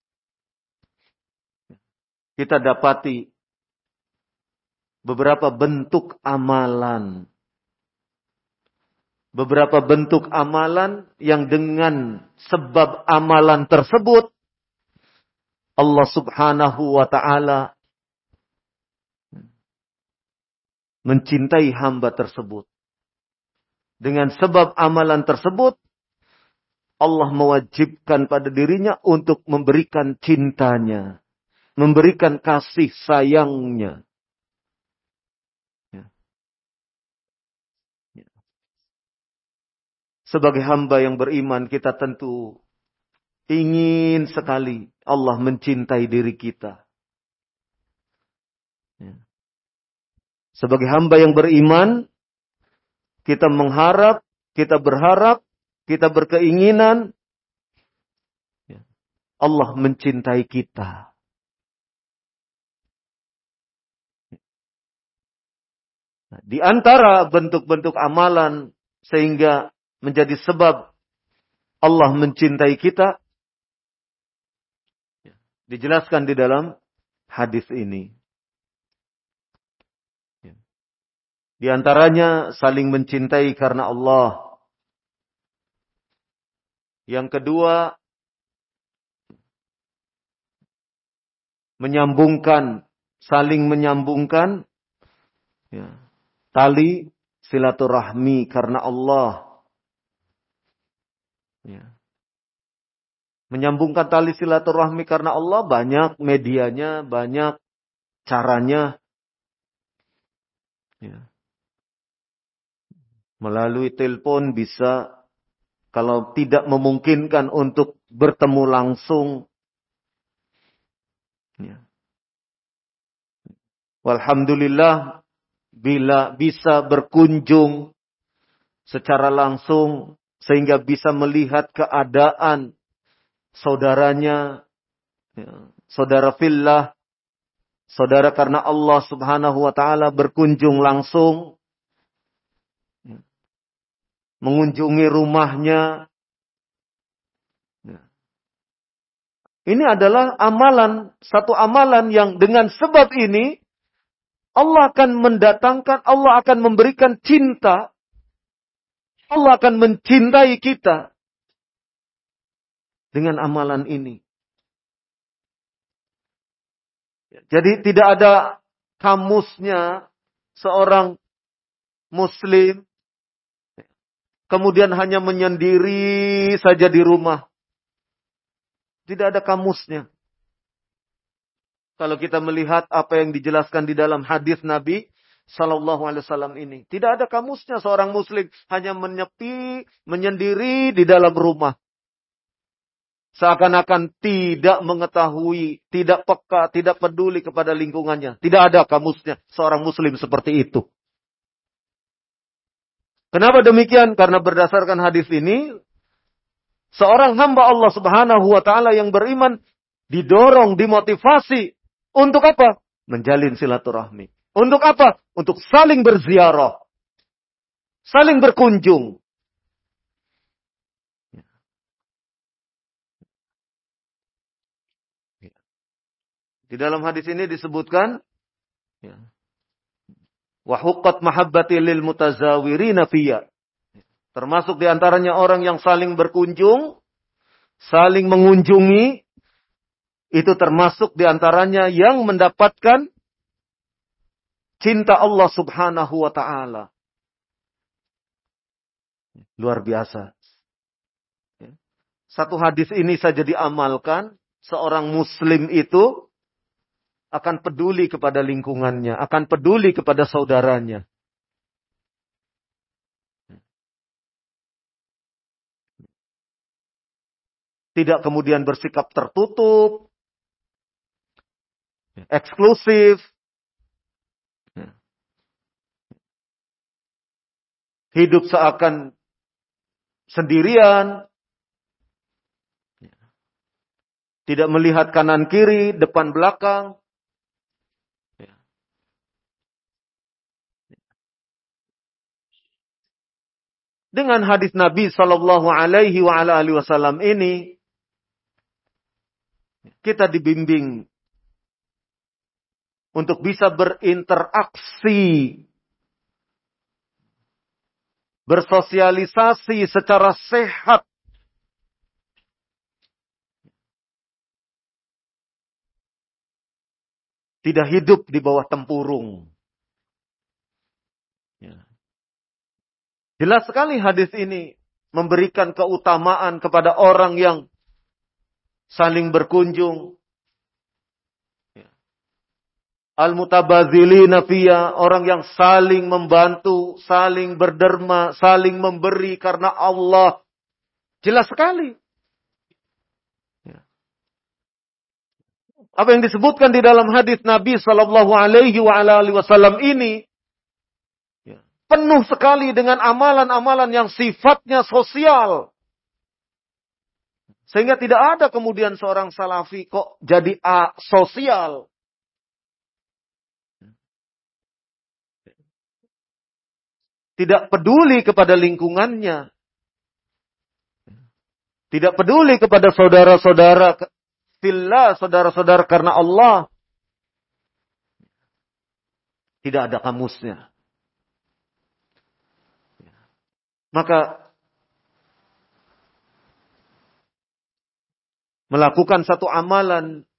kita dapati beberapa bentuk amalan. Beberapa bentuk amalan yang dengan sebab amalan tersebut Allah Subhanahu wa taala mencintai hamba tersebut. Dengan sebab amalan tersebut, Allah mewajibkan pada dirinya untuk memberikan cintanya. Memberikan kasih sayangnya. Sebagai hamba yang beriman, kita tentu ingin sekali Allah mencintai diri kita. Sebagai hamba yang beriman, kita mengharap, kita berharap, kita berkeinginan Allah mencintai kita. Nah, di antara bentuk-bentuk amalan sehingga menjadi sebab Allah mencintai kita, dijelaskan di dalam hadis ini. Di antaranya saling mencintai karena Allah. Yang kedua, menyambungkan, saling menyambungkan ya, tali silaturahmi karena Allah. Ya. Menyambungkan tali silaturahmi karena Allah banyak medianya, banyak caranya. Ya. Melalui telepon bisa, kalau tidak memungkinkan untuk bertemu langsung. Ya. Walhamdulillah, bila bisa berkunjung secara langsung, sehingga bisa melihat keadaan saudaranya, ya, saudara fillah, saudara karena Allah Subhanahu wa taala berkunjung langsung, mengunjungi rumahnya. Ini adalah amalan, satu amalan yang dengan sebab ini Allah akan mendatangkan, Allah akan memberikan cinta. Allah akan mencintai kita dengan amalan ini. Jadi tidak ada kamusnya seorang muslim kemudian hanya menyendiri saja di rumah. Tidak ada kamusnya. Kalau kita melihat apa yang dijelaskan di dalam hadis Nabi Sallallahu Alaihi Wasallam ini, tidak ada kamusnya seorang muslim hanya menyepi, menyendiri di dalam rumah. Seakan-akan tidak mengetahui, tidak peka, tidak peduli kepada lingkungannya. Tidak ada kamusnya seorang muslim seperti itu. Kenapa demikian? Karena berdasarkan hadis ini, seorang hamba Allah Subhanahu wa taala yang beriman didorong, dimotivasi untuk apa? Menjalin silaturahmi. Untuk apa? Untuk saling berziarah. Saling berkunjung. Di dalam hadis ini disebutkan wa huqqat mahabbati lil mutazawirina fiyya. Termasuk di antaranya orang yang saling berkunjung, saling mengunjungi, itu termasuk di antaranya yang mendapatkan cinta Allah Subhanahu wa taala. Luar biasa. Satu hadis ini saja diamalkan, seorang muslim itu akan peduli kepada lingkungannya, akan peduli kepada saudaranya. Tidak kemudian bersikap tertutup, eksklusif, hidup seakan sendirian, tidak melihat kanan kiri, depan belakang. Dengan hadis Nabi Shallallahu Alaihi Wasallam ini, kita dibimbing untuk bisa berinteraksi, bersosialisasi secara sehat. Tidak hidup di bawah tempurung. Jelas sekali hadis ini memberikan keutamaan kepada orang yang saling berkunjung. Al-mutabadzilina fiyya, orang yang saling membantu, saling berderma, saling memberi karena Allah. Jelas sekali. Apa yang disebutkan di dalam hadis Nabi Sallallahu Alaihi Wasallam ini penuh sekali dengan amalan-amalan yang sifatnya sosial. Sehingga tidak ada kemudian seorang salafi kok jadi asosial. Tidak peduli kepada lingkungannya. Tidak peduli kepada saudara-saudara fillah, saudara-saudara karena Allah. Tidak ada kamusnya. Maka melakukan satu amalan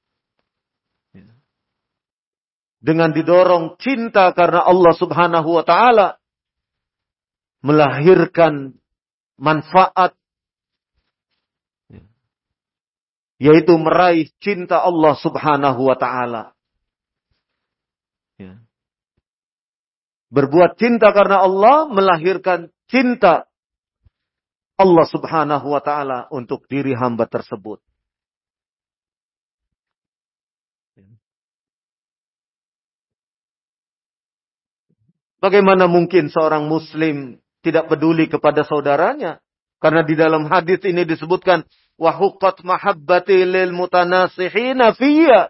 dengan didorong cinta karena Allah Subhanahu wa taala melahirkan manfaat, yaitu meraih cinta Allah Subhanahu wa taala. Berbuat cinta karena Allah melahirkan cinta Allah Subhanahu wa taala untuk diri hamba tersebut. Bagaimana mungkin seorang muslim tidak peduli kepada saudaranya? Karena di dalam hadis ini disebutkan wa huqqat mahabbati lil mutanasihina fiyya.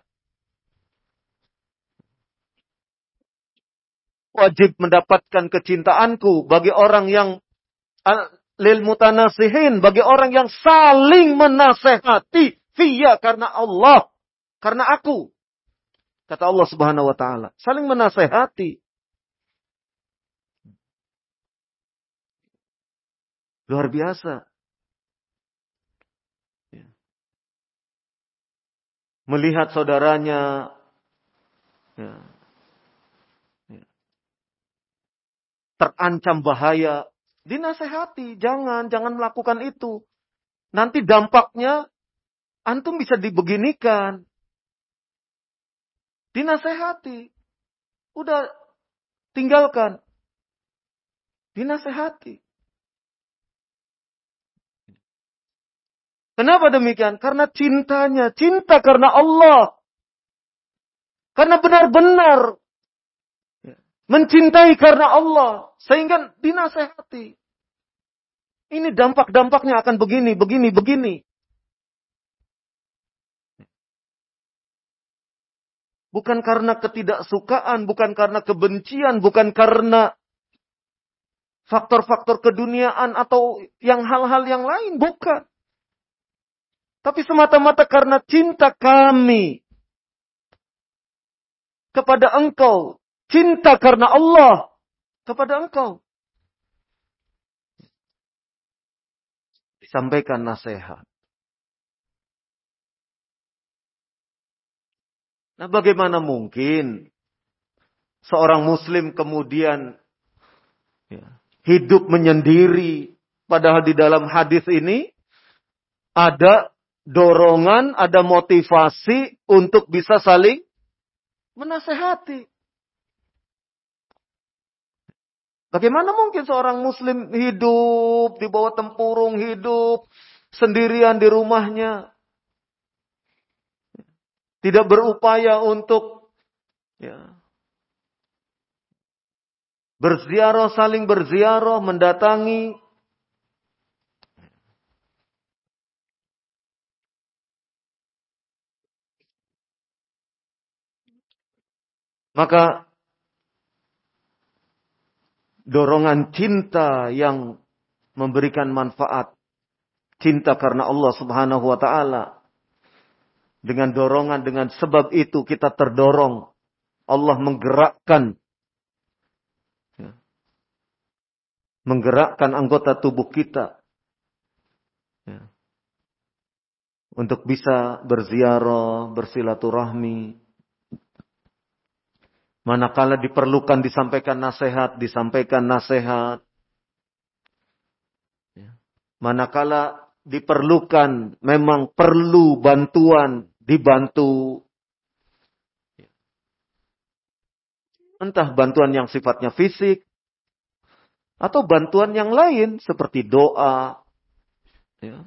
Wajib mendapatkan kecintaanku bagi orang yang lil mutanasihin, bagi orang yang saling menasehati fiyya karena Allah, karena aku. Kata Allah Subhanahu wa taala, saling menasehati. Luar biasa. Melihat saudaranya ya, ya, terancam bahaya, dinasehati, jangan, jangan melakukan itu. Nanti dampaknya antum bisa dibeginikan. Dinasehati. Udah tinggalkan. Dinasehati. Kenapa demikian? Karena cintanya. Cinta karena Allah. Karena benar-benar mencintai karena Allah. Sehingga dinasehati. Ini dampak-dampaknya akan begini, begini, begini. Bukan karena ketidaksukaan, bukan karena kebencian, bukan karena faktor-faktor keduniaan atau yang hal-hal yang lain. Bukan. Tapi semata-mata karena cinta kami kepada engkau. Cinta karena Allah kepada engkau. Disampaikan nasihat. Nah, bagaimana mungkin seorang muslim kemudian ya, hidup menyendiri. Padahal di dalam hadis ini ada dorongan, ada motivasi untuk bisa saling menasehati. Bagaimana mungkin seorang muslim hidup di bawah tempurung, hidup sendirian di rumahnya. Tidak berupaya untuk ya, berziarah, saling berziarah, mendatangi. Maka dorongan cinta yang memberikan manfaat. Cinta karena Allah subhanahu wa ta'ala. Dengan dorongan, dengan sebab itu kita terdorong. Allah menggerakkan. Menggerakkan anggota tubuh kita. Untuk bisa berziarah, bersilaturahmi. Manakala diperlukan disampaikan nasihat, disampaikan nasihat. Manakala diperlukan, memang perlu bantuan, dibantu. Entah bantuan yang sifatnya fisik, atau bantuan yang lain, seperti doa. Ya.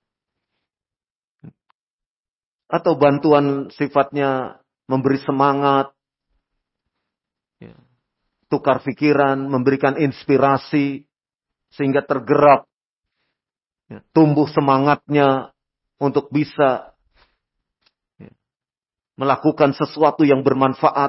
Atau bantuan sifatnya memberi semangat. Ya. Tukar pikiran, memberikan inspirasi, sehingga tergerak. Ya, tumbuh semangatnya untuk bisa ya, melakukan sesuatu yang bermanfaat.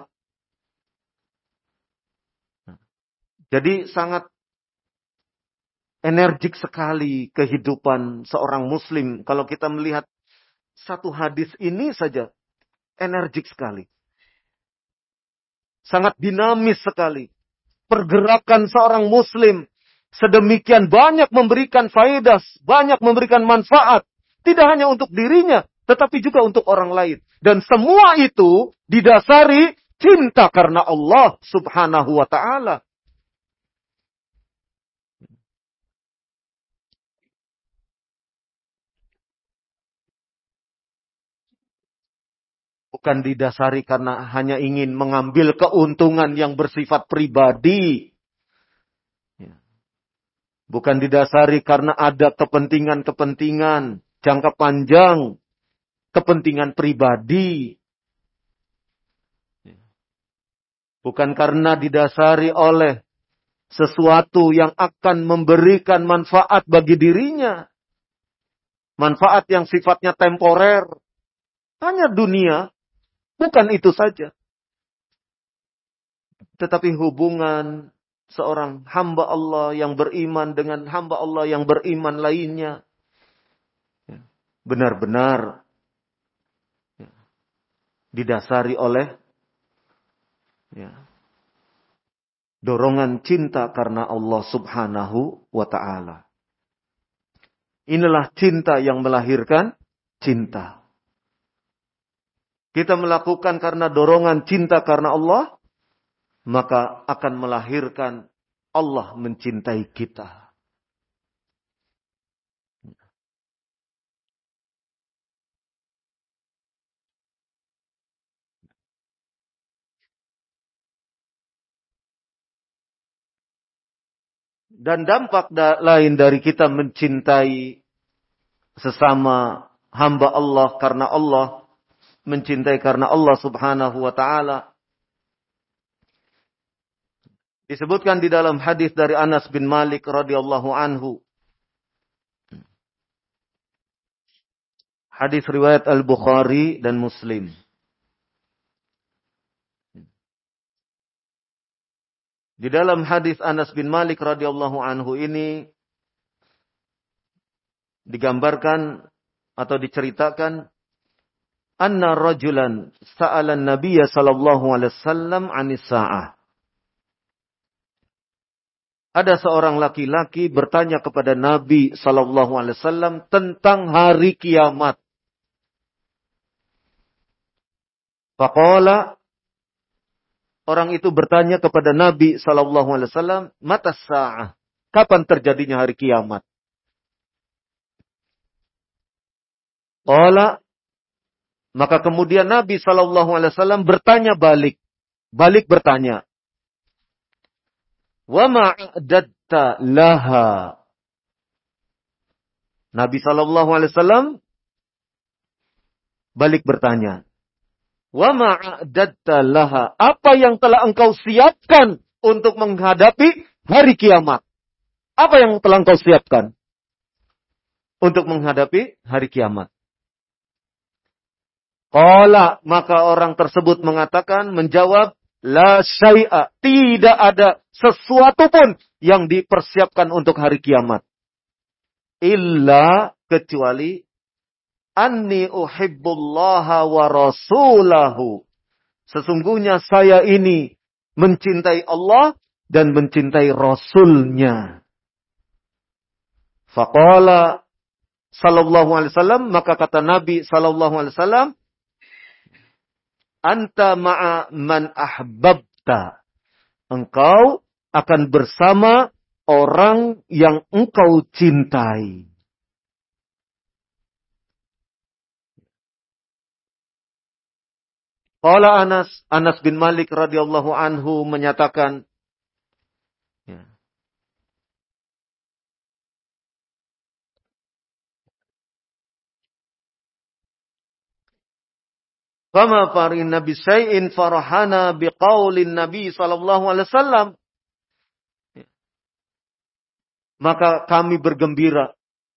Jadi sangat energik sekali kehidupan seorang muslim. Kalau kita melihat satu hadis ini saja, energik sekali. Sangat dinamis sekali. Pergerakan seorang muslim sedemikian banyak memberikan faedah, banyak memberikan manfaat. Tidak hanya untuk dirinya, tetapi juga untuk orang lain. Dan semua itu didasari cinta karena Allah subhanahu wa ta'ala. Bukan didasari karena hanya ingin mengambil keuntungan yang bersifat pribadi. Bukan didasari karena ada kepentingan-kepentingan jangka panjang, kepentingan pribadi. Bukan karena didasari oleh sesuatu yang akan memberikan manfaat bagi dirinya. Manfaat yang sifatnya temporer. Hanya dunia. Bukan itu saja. Tetapi hubungan seorang hamba Allah yang beriman dengan hamba Allah yang beriman lainnya. Benar-benar didasari oleh ya, dorongan cinta karena Allah subhanahu wa ta'ala. Inilah cinta yang melahirkan cinta. Kita melakukan karena dorongan cinta karena Allah, maka akan melahirkan Allah mencintai kita. Dan dampak da- lain dari kita mencintai sesama hamba Allah karena Allah, mencintai karena Allah subhanahu wa ta'ala. Disebutkan di dalam hadis dari Anas bin Malik radhiyallahu anhu. Hadis riwayat Al-Bukhari dan Muslim. Di dalam hadis Anas bin Malik radhiyallahu anhu ini digambarkan atau diceritakan anna rajulan sa'ala an-nabiy sallallahu alaihi wasallam 'anis sa'ah. Ada seorang laki-laki bertanya kepada Nabi sallallahu alaihi wasallam tentang hari kiamat. Faqala, orang itu bertanya kepada Nabi sallallahu alaihi wasallam, "Mata sa'ah?" kapan terjadinya hari kiamat. Qala, maka kemudian Nabi sallallahu alaihi wasallam bertanya balik. Balik bertanya. Wa ma'adatta laha. Nabi sallallahu alaihi wasallam balik bertanya. Wa ma'adatta laha. Apa yang telah engkau siapkan untuk menghadapi hari kiamat? Apa yang telah engkau siapkan untuk menghadapi hari kiamat? Qala, maka orang tersebut mengatakan, menjawab, la syai'a, tidak ada sesuatu pun yang dipersiapkan untuk hari kiamat. Illa, kecuali, anni uhibbullaha wa rasulahu. Sesungguhnya saya ini mencintai Allah dan mencintai Rasulnya. Faqala sallallahu alaihi wasallam, maka kata Nabi sallallahu alaihi wasallam, anta ma'a man ahbabta. Engkau akan bersama orang yang engkau cintai. Qala Anas, Anas bin Malik radhiyallahu anhu menyatakan, ya, Fama farina bisyai'in farahana biqaulin Nabi sallallahu alaihi wasallam. Maka kami bergembira.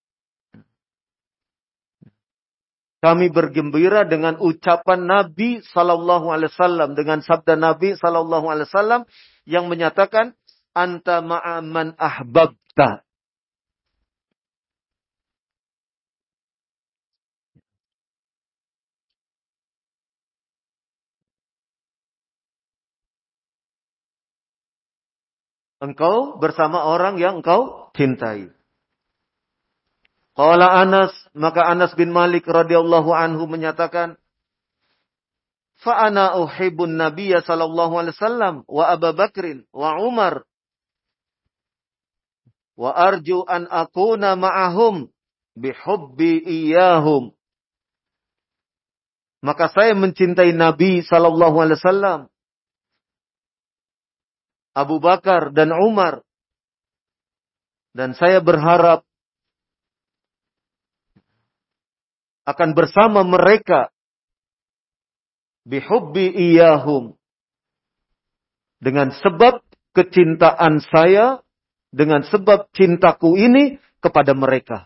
Kami bergembira dengan ucapan Nabi sallallahu alaihi wasallam, dengan sabda Nabi sallallahu alaihi wasallam yang menyatakan anta ma'a man ahbabta. Engkau bersama orang yang engkau cintai. Qala Anas, maka Anas bin Malik radhiyallahu anhu menyatakan, fa ana uhibbun nabiyya sallallahu alaihi wasallam wa Abu Bakrin wa Umar wa arju an akuna ma'ahum bihubbi iyahum. Maka saya mencintai Nabi sallallahu alaihi wasallam, Abu Bakar dan Umar, dan saya berharap akan bersama mereka bihubbi iyahum, dengan sebab kecintaan saya, dengan sebab cintaku ini kepada mereka.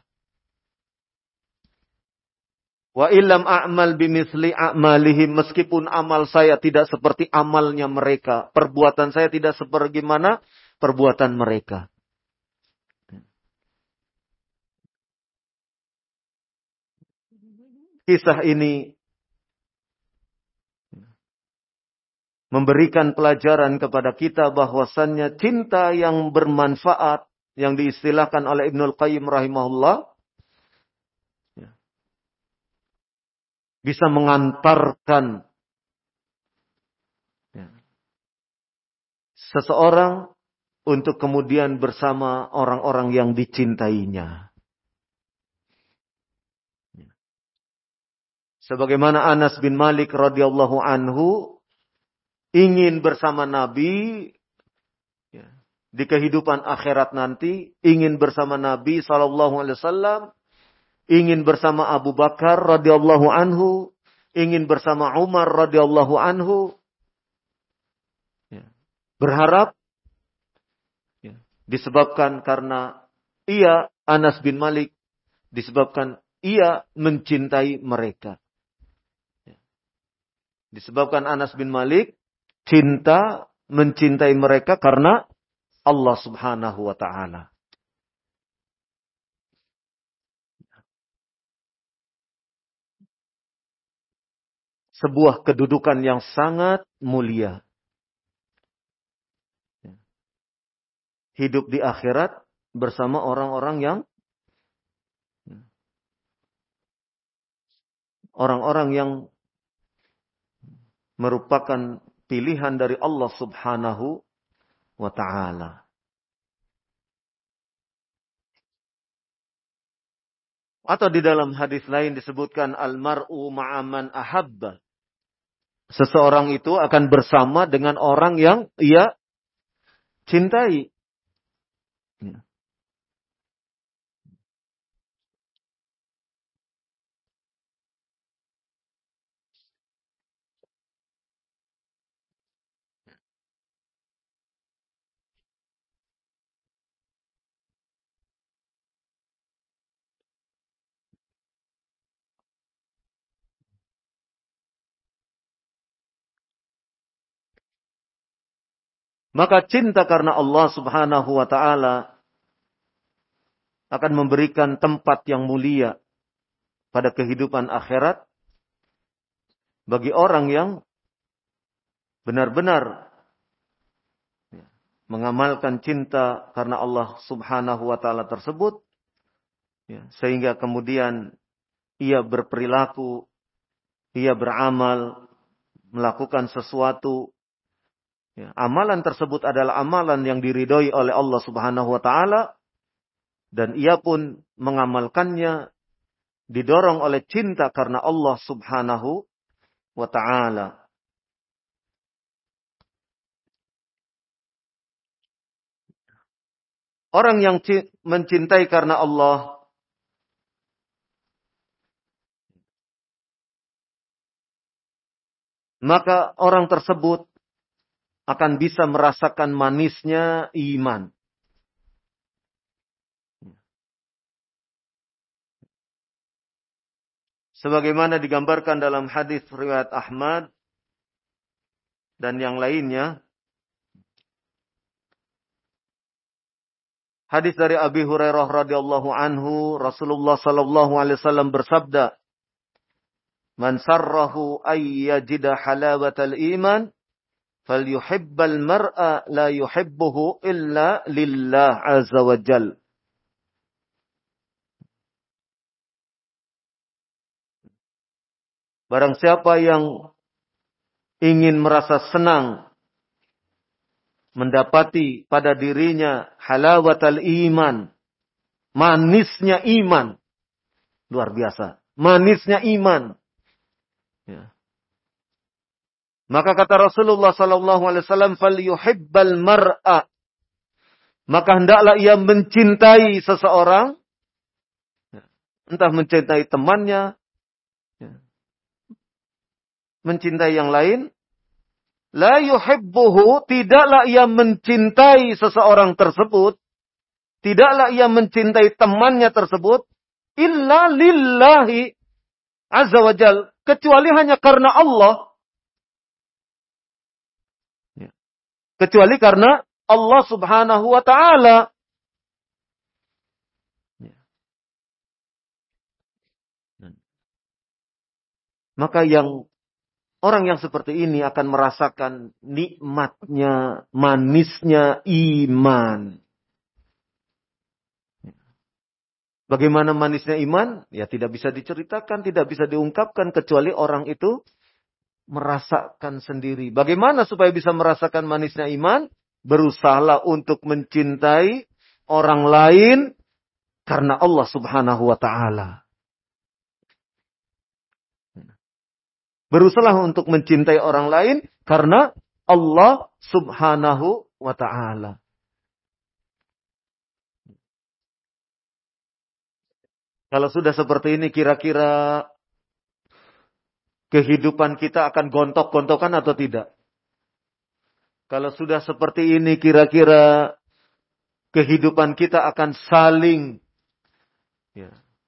Wa illam a'mal bimithli a'malihim, meskipun amal saya tidak seperti amalnya mereka, perbuatan saya tidak sebagaimana perbuatan mereka. Kisah ini memberikan pelajaran kepada kita bahwasannya cinta yang bermanfaat yang diistilahkan oleh Ibnul Qayyim rahimahullah bisa mengantarkan seseorang untuk kemudian bersama orang-orang yang dicintainya. Sebagaimana Anas bin Malik radhiyallahu anhu ingin bersama Nabi di kehidupan akhirat nanti, ingin bersama Nabi sallallahu alaihi wasallam, ingin bersama Abu Bakar radhiyallahu anhu, ingin bersama Umar radhiyallahu anhu, berharap disebabkan karena ia, Anas bin Malik, disebabkan ia mencintai mereka. Disebabkan Anas bin Malik cinta, mencintai mereka karena Allah subhanahu wa ta'ala. Sebuah kedudukan yang sangat mulia. Hidup di akhirat bersama orang-orang yang orang-orang yang merupakan pilihan dari Allah subhanahu wa ta'ala. Atau di dalam hadis lain disebutkan al-mar'u ma'aman ahabba. Seseorang itu akan bersama dengan orang yang ia cintai. Maka cinta karena Allah Subhanahu wa taala akan memberikan tempat yang mulia pada kehidupan akhirat bagi orang yang benar-benar mengamalkan cinta karena Allah Subhanahu wa taala tersebut, sehingga kemudian ia berperilaku, ia beramal, melakukan sesuatu. Ya, amalan tersebut adalah amalan yang diridhoi oleh Allah Subhanahu wa taala, dan ia pun mengamalkannya didorong oleh cinta karena Allah Subhanahu wa taala. Orang yang mencintai karena Allah maka orang tersebut akan bisa merasakan manisnya iman. Sebagaimana digambarkan dalam hadis riwayat Ahmad dan yang lainnya. Hadis dari Abi Hurairah radhiyallahu anhu, Rasulullah sallallahu alaihi wasallam bersabda, "Man sarrahu ay yajida halawatal iman, falyuhibbal mar'a la yuhibbuhu illa lillah azza wa jal." Barang siapa yang ingin merasa senang mendapati pada dirinya halawatal iman, manisnya iman, luar biasa, manisnya iman. Ya. Maka kata Rasulullah sallallahu alaihi wasallam, "Falyuhibbal mar'a." Maka hendaklah ia mencintai seseorang, entah mencintai temannya, mencintai yang lain. La yuhibbuhu, tidaklah ia mencintai seseorang tersebut, tidaklah ia mencintai temannya tersebut, illa lillahi azza wa jal, kecuali hanya karena Allah. Kecuali karena Allah Subhanahu wa taala. Maka yang orang yang seperti ini akan merasakan nikmatnya, manisnya iman. Bagaimana manisnya iman? Ya tidak bisa diceritakan, tidak bisa diungkapkan kecuali orang itu merasakan sendiri. Bagaimana supaya bisa merasakan manisnya iman? Berusahalah untuk mencintai orang lain karena Allah Subhanahu wa taala. Berusahalah untuk mencintai orang lain karena Allah Subhanahu wa taala. Kalau sudah seperti ini, kira-kira kehidupan kita akan gontok-gontokan atau tidak? Kalau sudah seperti ini, kira-kira kehidupan kita akan saling ya,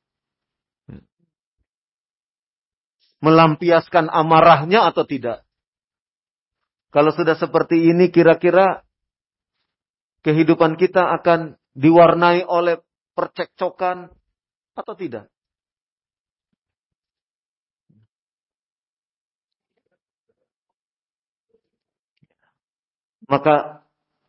melampiaskan amarahnya atau tidak? Kalau sudah seperti ini, kira-kira kehidupan kita akan diwarnai oleh percekcokan atau tidak? Maka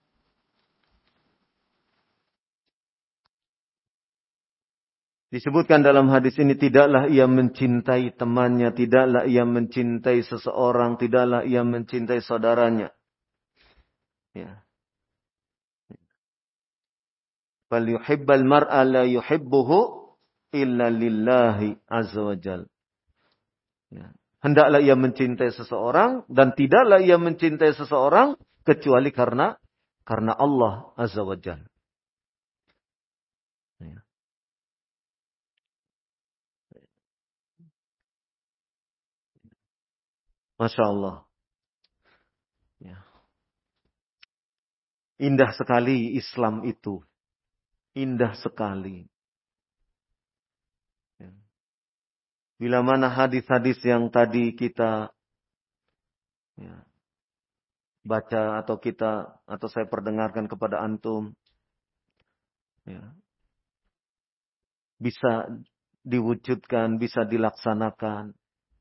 disebutkan dalam hadis ini, tidaklah ia mencintai temannya, tidaklah ia mencintai seseorang, tidaklah ia mencintai saudaranya. Ya. Fal yuhibbal mar'a la yuhibbuhu illa lillahi azza wa jal. Ya. Hendaklah ia mencintai seseorang dan tidaklah ia mencintai seseorang kecuali karena karena Allah azza wa jal. Ya. Masya Allah. Ya. Indah sekali Islam itu. Indah sekali. Ya. Bila mana hadis-hadis yang tadi kita ya, baca atau kita atau saya perdengarkan kepada antum, ya, bisa diwujudkan, bisa dilaksanakan,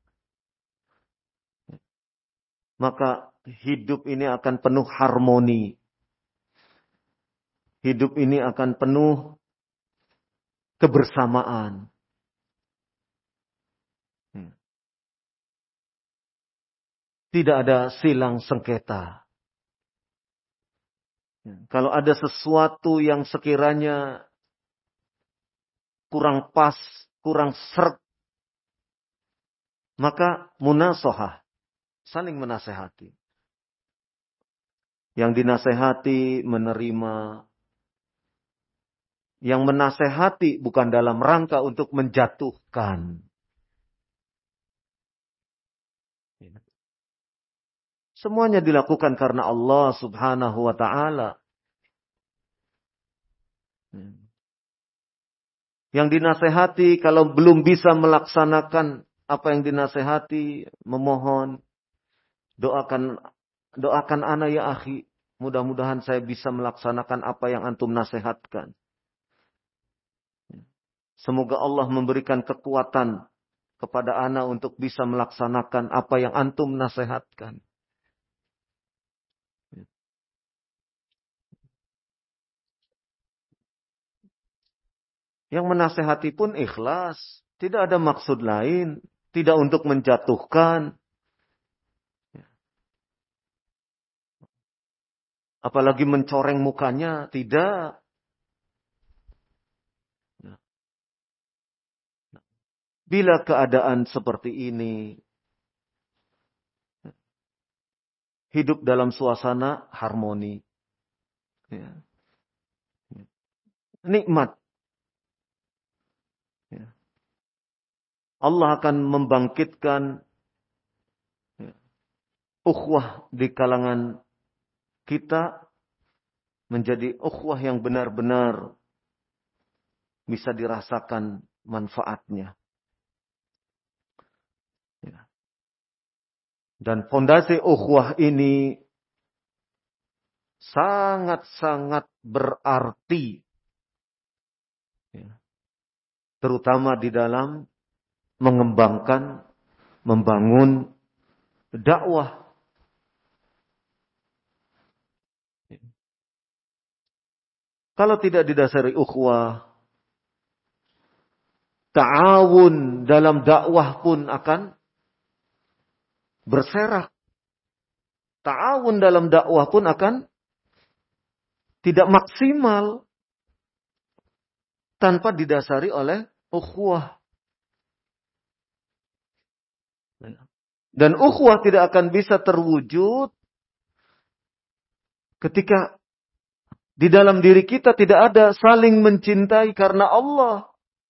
maka hidup ini akan penuh harmoni. Hidup ini akan penuh kebersamaan. Tidak ada silang sengketa. Kalau ada sesuatu yang sekiranya kurang pas, kurang seret, maka munasohah, saling menasehati. Yang dinasehati menerima. Yang menasehati bukan dalam rangka untuk menjatuhkan. Semuanya dilakukan karena Allah subhanahu wa ta'ala. Yang dinasehati kalau belum bisa melaksanakan apa yang dinasehati, memohon, doakan doakan ana ya akhi, mudah-mudahan saya bisa melaksanakan apa yang antum nasihatkan. Semoga Allah memberikan kekuatan kepada ana untuk bisa melaksanakan apa yang antum nasihatkan. Yang menasehati pun ikhlas. Tidak ada maksud lain. Tidak untuk menjatuhkan. Apalagi mencoreng mukanya. Tidak. Bila keadaan seperti ini. Hidup dalam suasana harmoni. Nikmat. Allah akan membangkitkan ukhwah di kalangan kita menjadi ukhwah yang benar-benar bisa dirasakan manfaatnya. Dan fondasi ukhwah ini sangat-sangat berarti. Terutama di dalam mengembangkan, membangun dakwah. Kalau tidak didasari ukhuwah, ta'awun dalam dakwah pun akan berserak. Ta'awun dalam dakwah pun akan tidak maksimal tanpa didasari oleh ukhuwah. Dan ukhuwah tidak akan bisa terwujud ketika di dalam diri kita tidak ada saling mencintai karena Allah.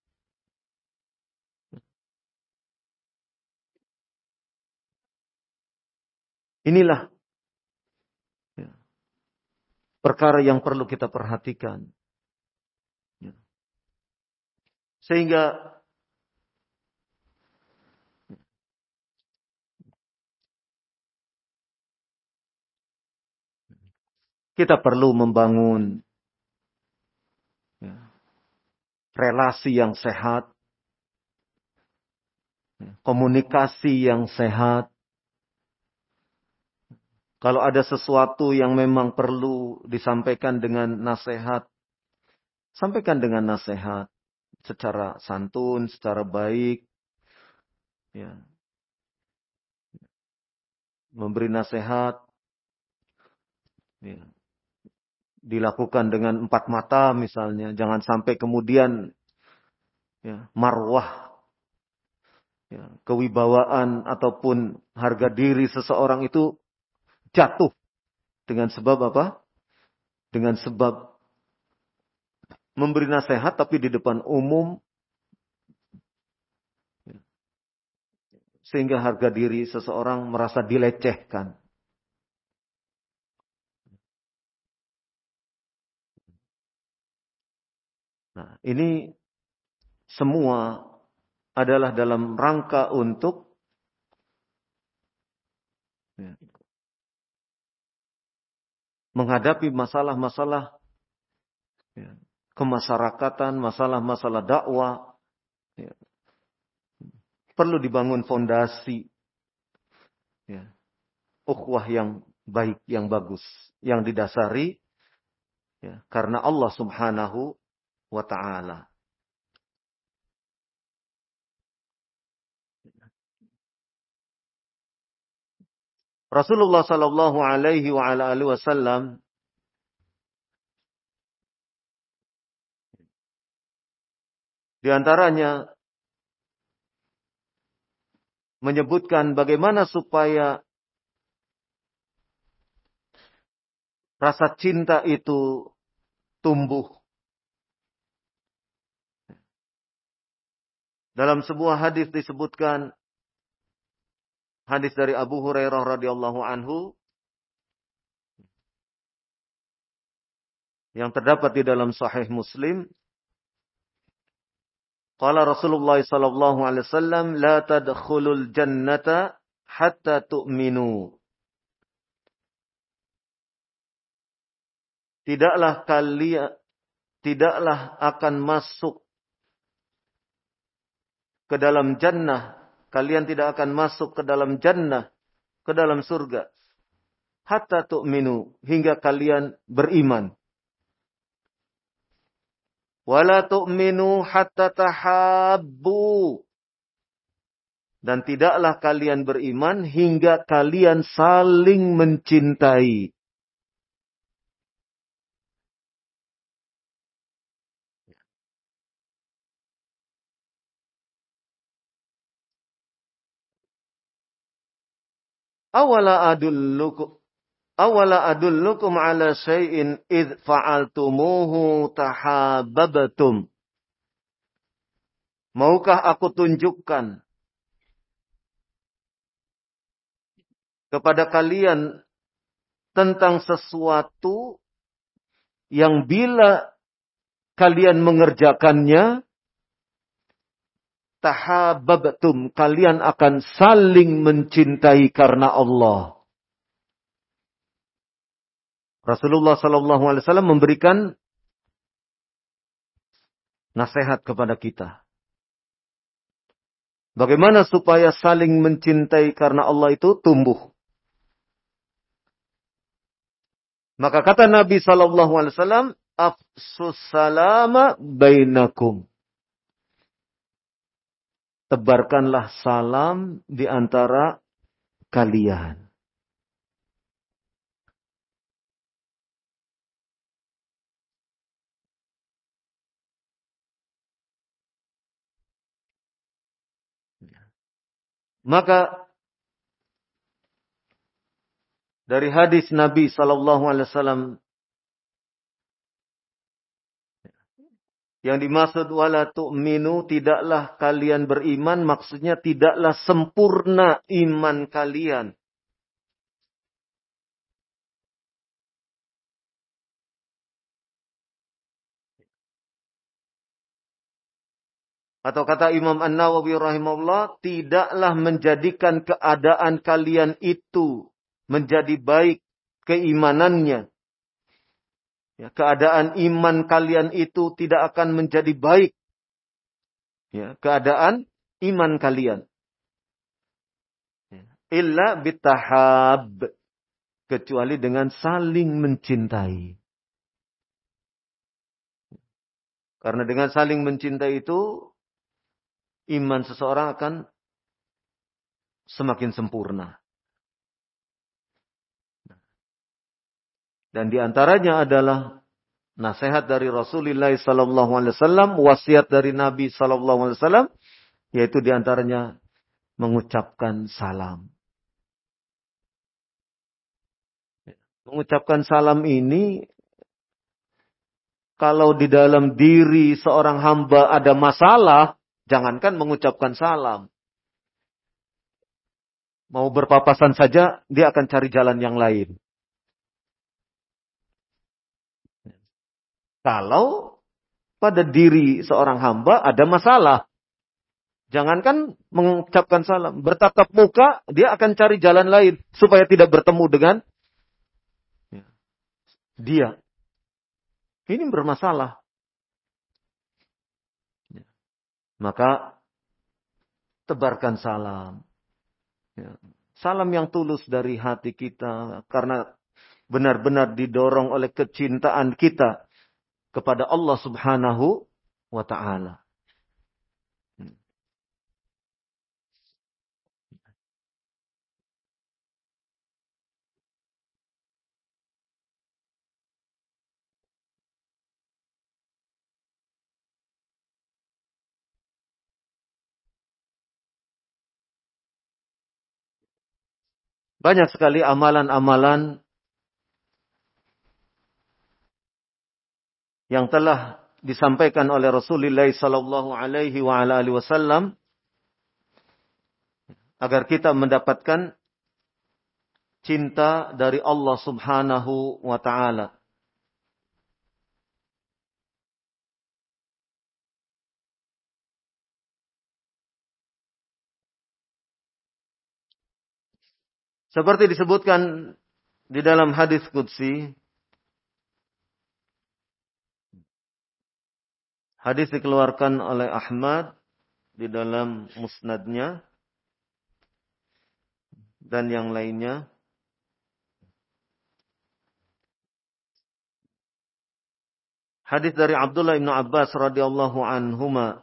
Inilah perkara yang perlu kita perhatikan. Sehingga kita perlu membangun ya, relasi yang sehat, komunikasi yang sehat. Kalau ada sesuatu yang memang perlu disampaikan dengan nasihat, sampaikan dengan nasihat secara santun, secara baik. Ya. Memberi nasihat ya, dilakukan dengan empat mata misalnya. Jangan sampai kemudian ya, marwah, ya, kewibawaan ataupun harga diri seseorang itu jatuh dengan sebab apa? Dengan sebab memberi nasihat tapi di depan umum, sehingga harga diri seseorang merasa dilecehkan. Nah, ini semua adalah dalam rangka untuk ya, menghadapi masalah-masalah ya, kemasyarakatan, masalah-masalah dakwah. Ya, perlu dibangun fondasi ya, ukhuwah yang baik, yang bagus, yang didasari ya, karena Allah Subhanahu wa ta'ala. Rasulullah sallallahu alaihi wa ala alihi wasallam di antaranya menyebutkan bagaimana supaya rasa cinta itu tumbuh. Dalam sebuah hadis disebutkan, hadis dari Abu Hurairah radhiyallahu anhu yang terdapat di dalam Sahih Muslim. Qala Rasulullah sallallahu alaihi wasallam, la tadkhulul jannata hatta tu'minu. Tidaklah kalian tidaklah akan masuk ke dalam jannah, kalian tidak akan masuk ke dalam jannah, ke dalam surga, hatta tu'minu, hingga kalian beriman. Wala tu'minu hatta tahabbu, dan tidaklah kalian beriman hingga kalian saling mencintai. Awala adullukum Awala adullukum ala syai'in idh fa'altumuhu tahabbabtum. Maukah aku tunjukkan kepada kalian tentang sesuatu yang bila kalian mengerjakannya, tahabbabtum, kalian akan saling mencintai karena Allah. Rasulullah sallallahu alaihi wasallam memberikan nasihat kepada kita. Bagaimana supaya saling mencintai karena Allah itu tumbuh. Maka kata Nabi sallallahu alaihi wasallam, afsus salama bainakum. Tebarkanlah salam di antara kalian. Maka dari hadis Nabi sallallahu alaihi wasallam yang dimaksud wala tu'minu, tidaklah kalian beriman, maksudnya tidaklah sempurna iman kalian. Atau kata Imam An-Nawawi rahimahullah, tidaklah menjadikan keadaan kalian itu menjadi baik keimanannya. Ya, keadaan iman kalian itu tidak akan menjadi baik. Ya, keadaan iman kalian. Ya, illa bitahab, kecuali dengan saling mencintai. Karena dengan saling mencintai itu, iman seseorang akan semakin sempurna. Dan di antaranya adalah nasihat dari Rasulullah sallallahu alaihi wasallam, wasiat dari Nabi sallallahu alaihi wasallam, yaitu diantaranya mengucapkan salam. Mengucapkan salam ini, kalau di dalam diri seorang hamba ada masalah, jangankan mengucapkan salam. Mau berpapasan saja, dia akan cari jalan yang lain. Kalau pada diri seorang hamba ada masalah, jangankan mengucapkan salam, bertatap muka, dia akan cari jalan lain supaya tidak bertemu dengan dia. Ini bermasalah. Maka tebarkan salam. Salam yang tulus dari hati kita, karena benar-benar didorong oleh kecintaan kita kepada Allah Subhanahu wa ta'ala. Banyak sekali amalan-amalan yang telah disampaikan oleh Rasulullah sallallahu alaihi wa ala alihi wasallam agar kita mendapatkan cinta dari Allah Subhanahu wa ta'ala. Seperti disebutkan di dalam hadis qudsi, hadis dikeluarkan oleh Ahmad di dalam musnadnya dan yang lainnya. Hadis dari Abdullah bin Abbas radhiyallahu anhuma.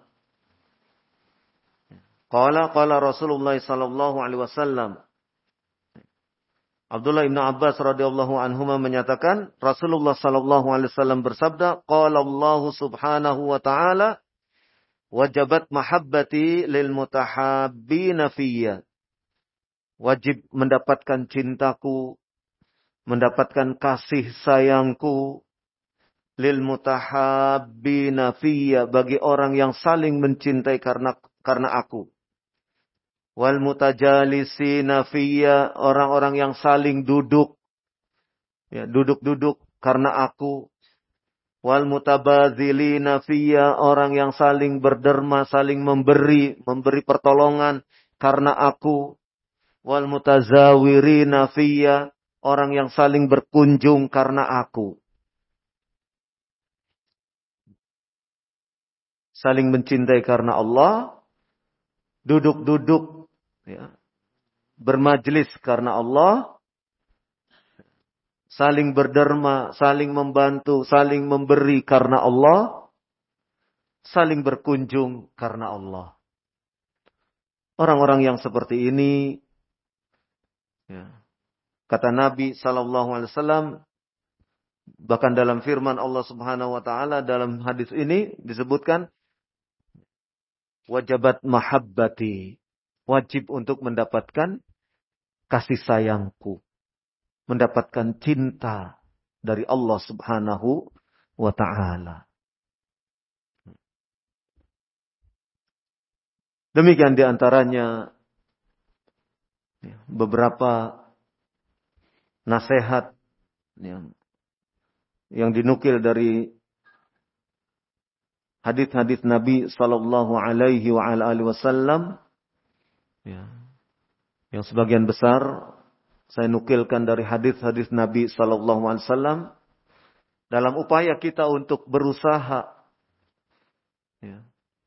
Qala qala Rasulullah sallallahu alaihi wasallam. Abdullah bin Abbas radhiyallahu anhuma menyatakan, Rasulullah sallallahu alaihi wasallam bersabda, qala Allah subhanahu wa ta'ala, wajabat mahabbati lil mutahabbina fiyya. Wajib mendapatkan cintaku, mendapatkan kasih sayangku, lil mutahabbina fiyya, bagi orang yang saling mencintai karena karena aku. Wal mutajalisina fiyya, orang-orang yang saling duduk, ya, duduk-duduk karena aku. Wal mutabadzilina fiyya, orang yang saling berderma, saling memberi, memberi pertolongan karena aku. Wal mutazawirina fiyya, orang yang saling berkunjung karena aku. Saling mencintai karena Allah, duduk-duduk, ya, bermajlis karena Allah, saling berderma, saling membantu, saling memberi karena Allah, saling berkunjung karena Allah. Orang-orang yang seperti ini, ya, kata Nabi sallallahu alaihi wasallam, bahkan dalam firman Allah Subhanahu wa taala dalam hadis ini disebutkan, wajabat mahabbati, wajib untuk mendapatkan kasih sayangku, mendapatkan cinta dari Allah Subhanahu wa ta'ala. Demikian diantaranya beberapa nasihat yang, yang dinukil dari hadis-hadis Nabi sallallahu alaihi wa ala alihi wasallam, ya, yang sebagian besar saya nukilkan dari hadis-hadis Nabi sallallahu alaihi wasallam dalam upaya kita untuk berusaha, ya,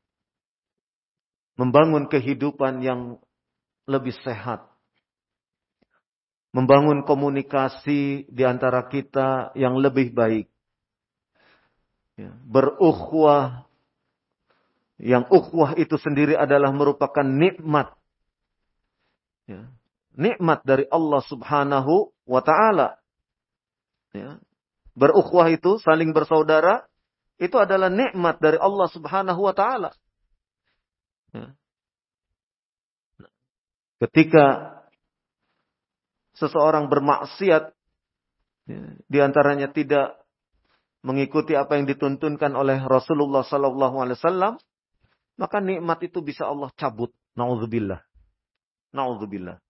membangun kehidupan yang lebih sehat, membangun komunikasi di antara kita yang lebih baik, ya, berukhwah. Yang ukhuwah itu sendiri adalah merupakan nikmat, ya, nikmat dari Allah Subhanahu wa ta'ala, ya, Berukhuwah itu, saling bersaudara, itu adalah nikmat dari Allah Subhanahu wa taala. Ya. Ketika seseorang bermaksiat, ya, di antaranya tidak mengikuti apa yang dituntunkan oleh Rasulullah sallallahu alaihi wasallam, maka nikmat itu bisa Allah cabut. Nauzubillah. Nauzubillah.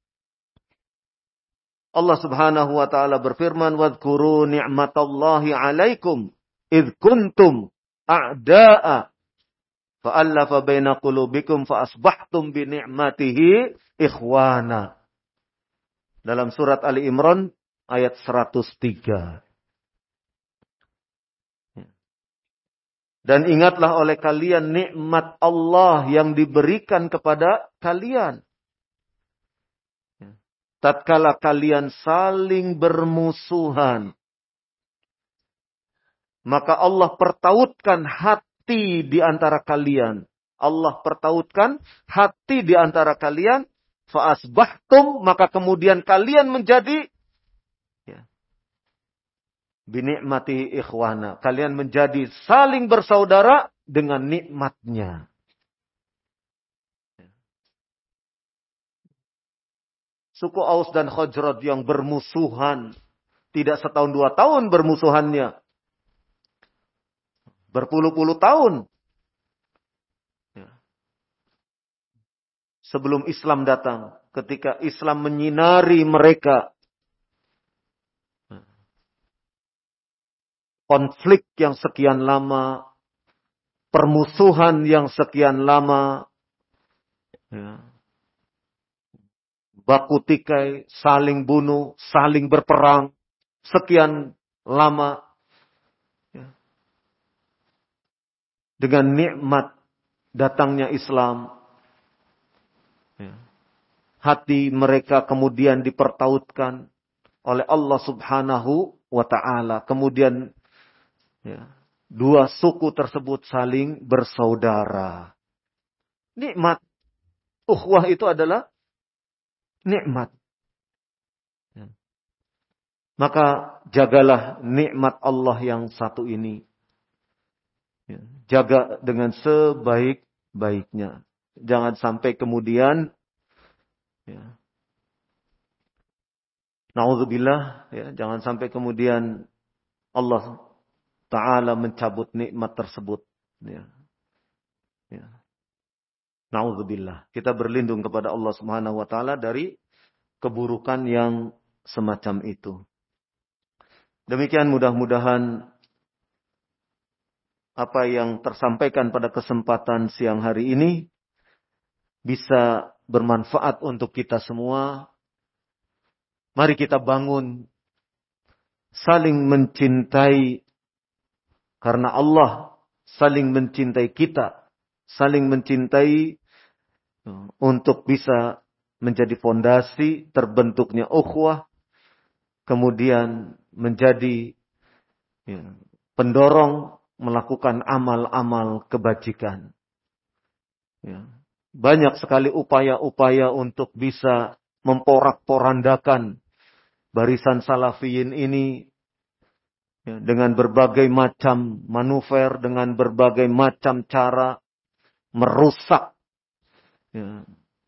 Allah Subhanahu wa taala berfirman, "Wadhkuru ni'matallahi 'alaikum idz kuntum a'da'a fa'alafa baina qulubikum fa asbahtum bi ni'matihi ikhwana." Dalam surat Ali Imran ayat seratus tiga. Dan ingatlah oleh kalian nikmat Allah yang diberikan kepada kalian. Tatkala kalian saling bermusuhan, maka Allah pertautkan hati di antara kalian. Allah pertautkan hati di antara kalian. Fa'asbahtum, maka kemudian kalian menjadi ya, binikmati ikhwana. Kalian menjadi saling bersaudara dengan nikmatnya. Suku Aus dan Khazraj yang bermusuhan. Tidak setahun dua tahun bermusuhannya. Berpuluh-puluh tahun. Sebelum Islam datang. Ketika Islam menyinari mereka. Konflik yang sekian lama. Permusuhan yang sekian lama. Ya. Baku tikai, saling bunuh, saling berperang, sekian lama. Ya. Dengan nikmat datangnya Islam, ya, hati mereka kemudian dipertautkan oleh Allah Subhanahu wa ta'ala. Kemudian ya, dua suku tersebut saling bersaudara. Nikmat. Ukhuwah itu adalah nikmat. Ya. Maka jagalah nikmat Allah yang satu ini. Ya. Jaga dengan sebaik-baiknya. Jangan sampai kemudian ya, na'udzubillah, ya, jangan sampai kemudian Allah Ta'ala mencabut nikmat tersebut. Ya. Ya. Na'udzubillah. Kita berlindung kepada Allah Subhanahu wa taala dari keburukan yang semacam itu. Demikian mudah-mudahan apa yang tersampaikan pada kesempatan siang hari ini bisa bermanfaat untuk kita semua. Mari kita bangun saling mencintai karena Allah, saling mencintai kita. Saling mencintai untuk bisa menjadi fondasi terbentuknya ukhuwah. Kemudian menjadi ya, pendorong melakukan amal-amal kebajikan. Ya. Banyak sekali upaya-upaya untuk bisa memporak-porandakan barisan salafiyin ini. Ya, dengan berbagai macam manuver, dengan berbagai macam cara. Merusak ya,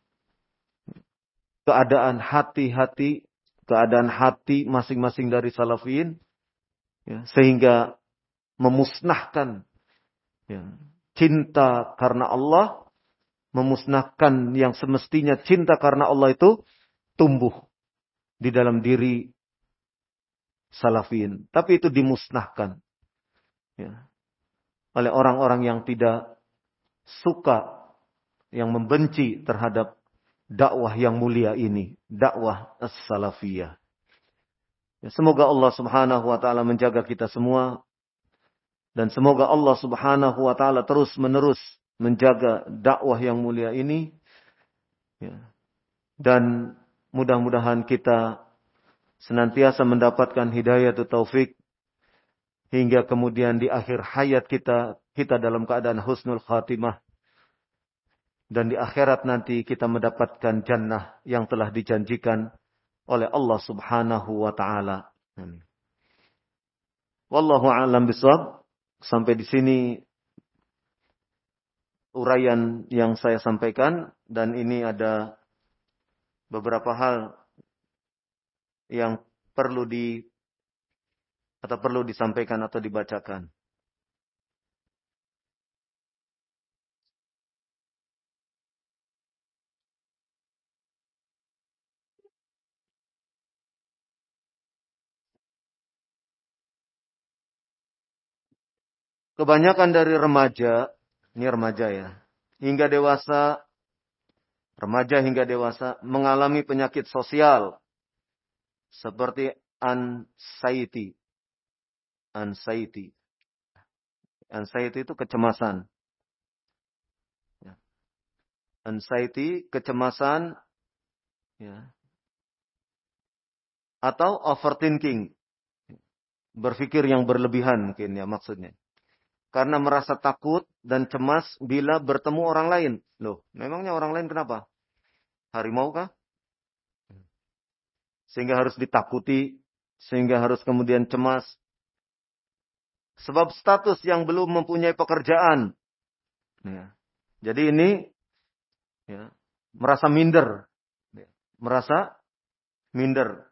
keadaan hati-hati, keadaan hati masing-masing dari salafiyin, ya, sehingga memusnahkan ya, cinta karena Allah, memusnahkan yang semestinya cinta karena Allah itu tumbuh di dalam diri salafiyin. Tapi itu dimusnahkan ya, oleh orang-orang yang tidak suka, yang membenci terhadap dakwah yang mulia ini, dakwah as-salafiyah. Ya, semoga Allah Subhanahu wa taala menjaga kita semua dan semoga Allah Subhanahu wa taala terus menerus menjaga dakwah yang mulia ini. Ya. Dan mudah-mudahan kita senantiasa mendapatkan hidayah atau taufik hingga kemudian di akhir hayat kita kita dalam keadaan husnul khatimah. Dan di akhirat nanti kita mendapatkan jannah yang telah dijanjikan oleh Allah Subhanahu wa ta'ala. Amin. Wallahu a'lam bishawab. Sampai di sini uraian yang saya sampaikan, dan ini ada beberapa hal yang perlu di atau perlu disampaikan atau dibacakan. Kebanyakan dari remaja, ini remaja ya, hingga dewasa, remaja hingga dewasa mengalami penyakit sosial seperti anxiety. Anxiety. Anxiety itu kecemasan. Anxiety, kecemasan, ya. Atau overthinking. Berpikir yang berlebihan mungkin ya maksudnya. Karena merasa takut dan cemas bila bertemu orang lain. Loh, memangnya orang lain kenapa? Harimau kah? Sehingga harus ditakuti, sehingga harus kemudian cemas. Sebab status yang belum mempunyai pekerjaan. Ya. Jadi ini ya, merasa minder. Ya. Merasa minder.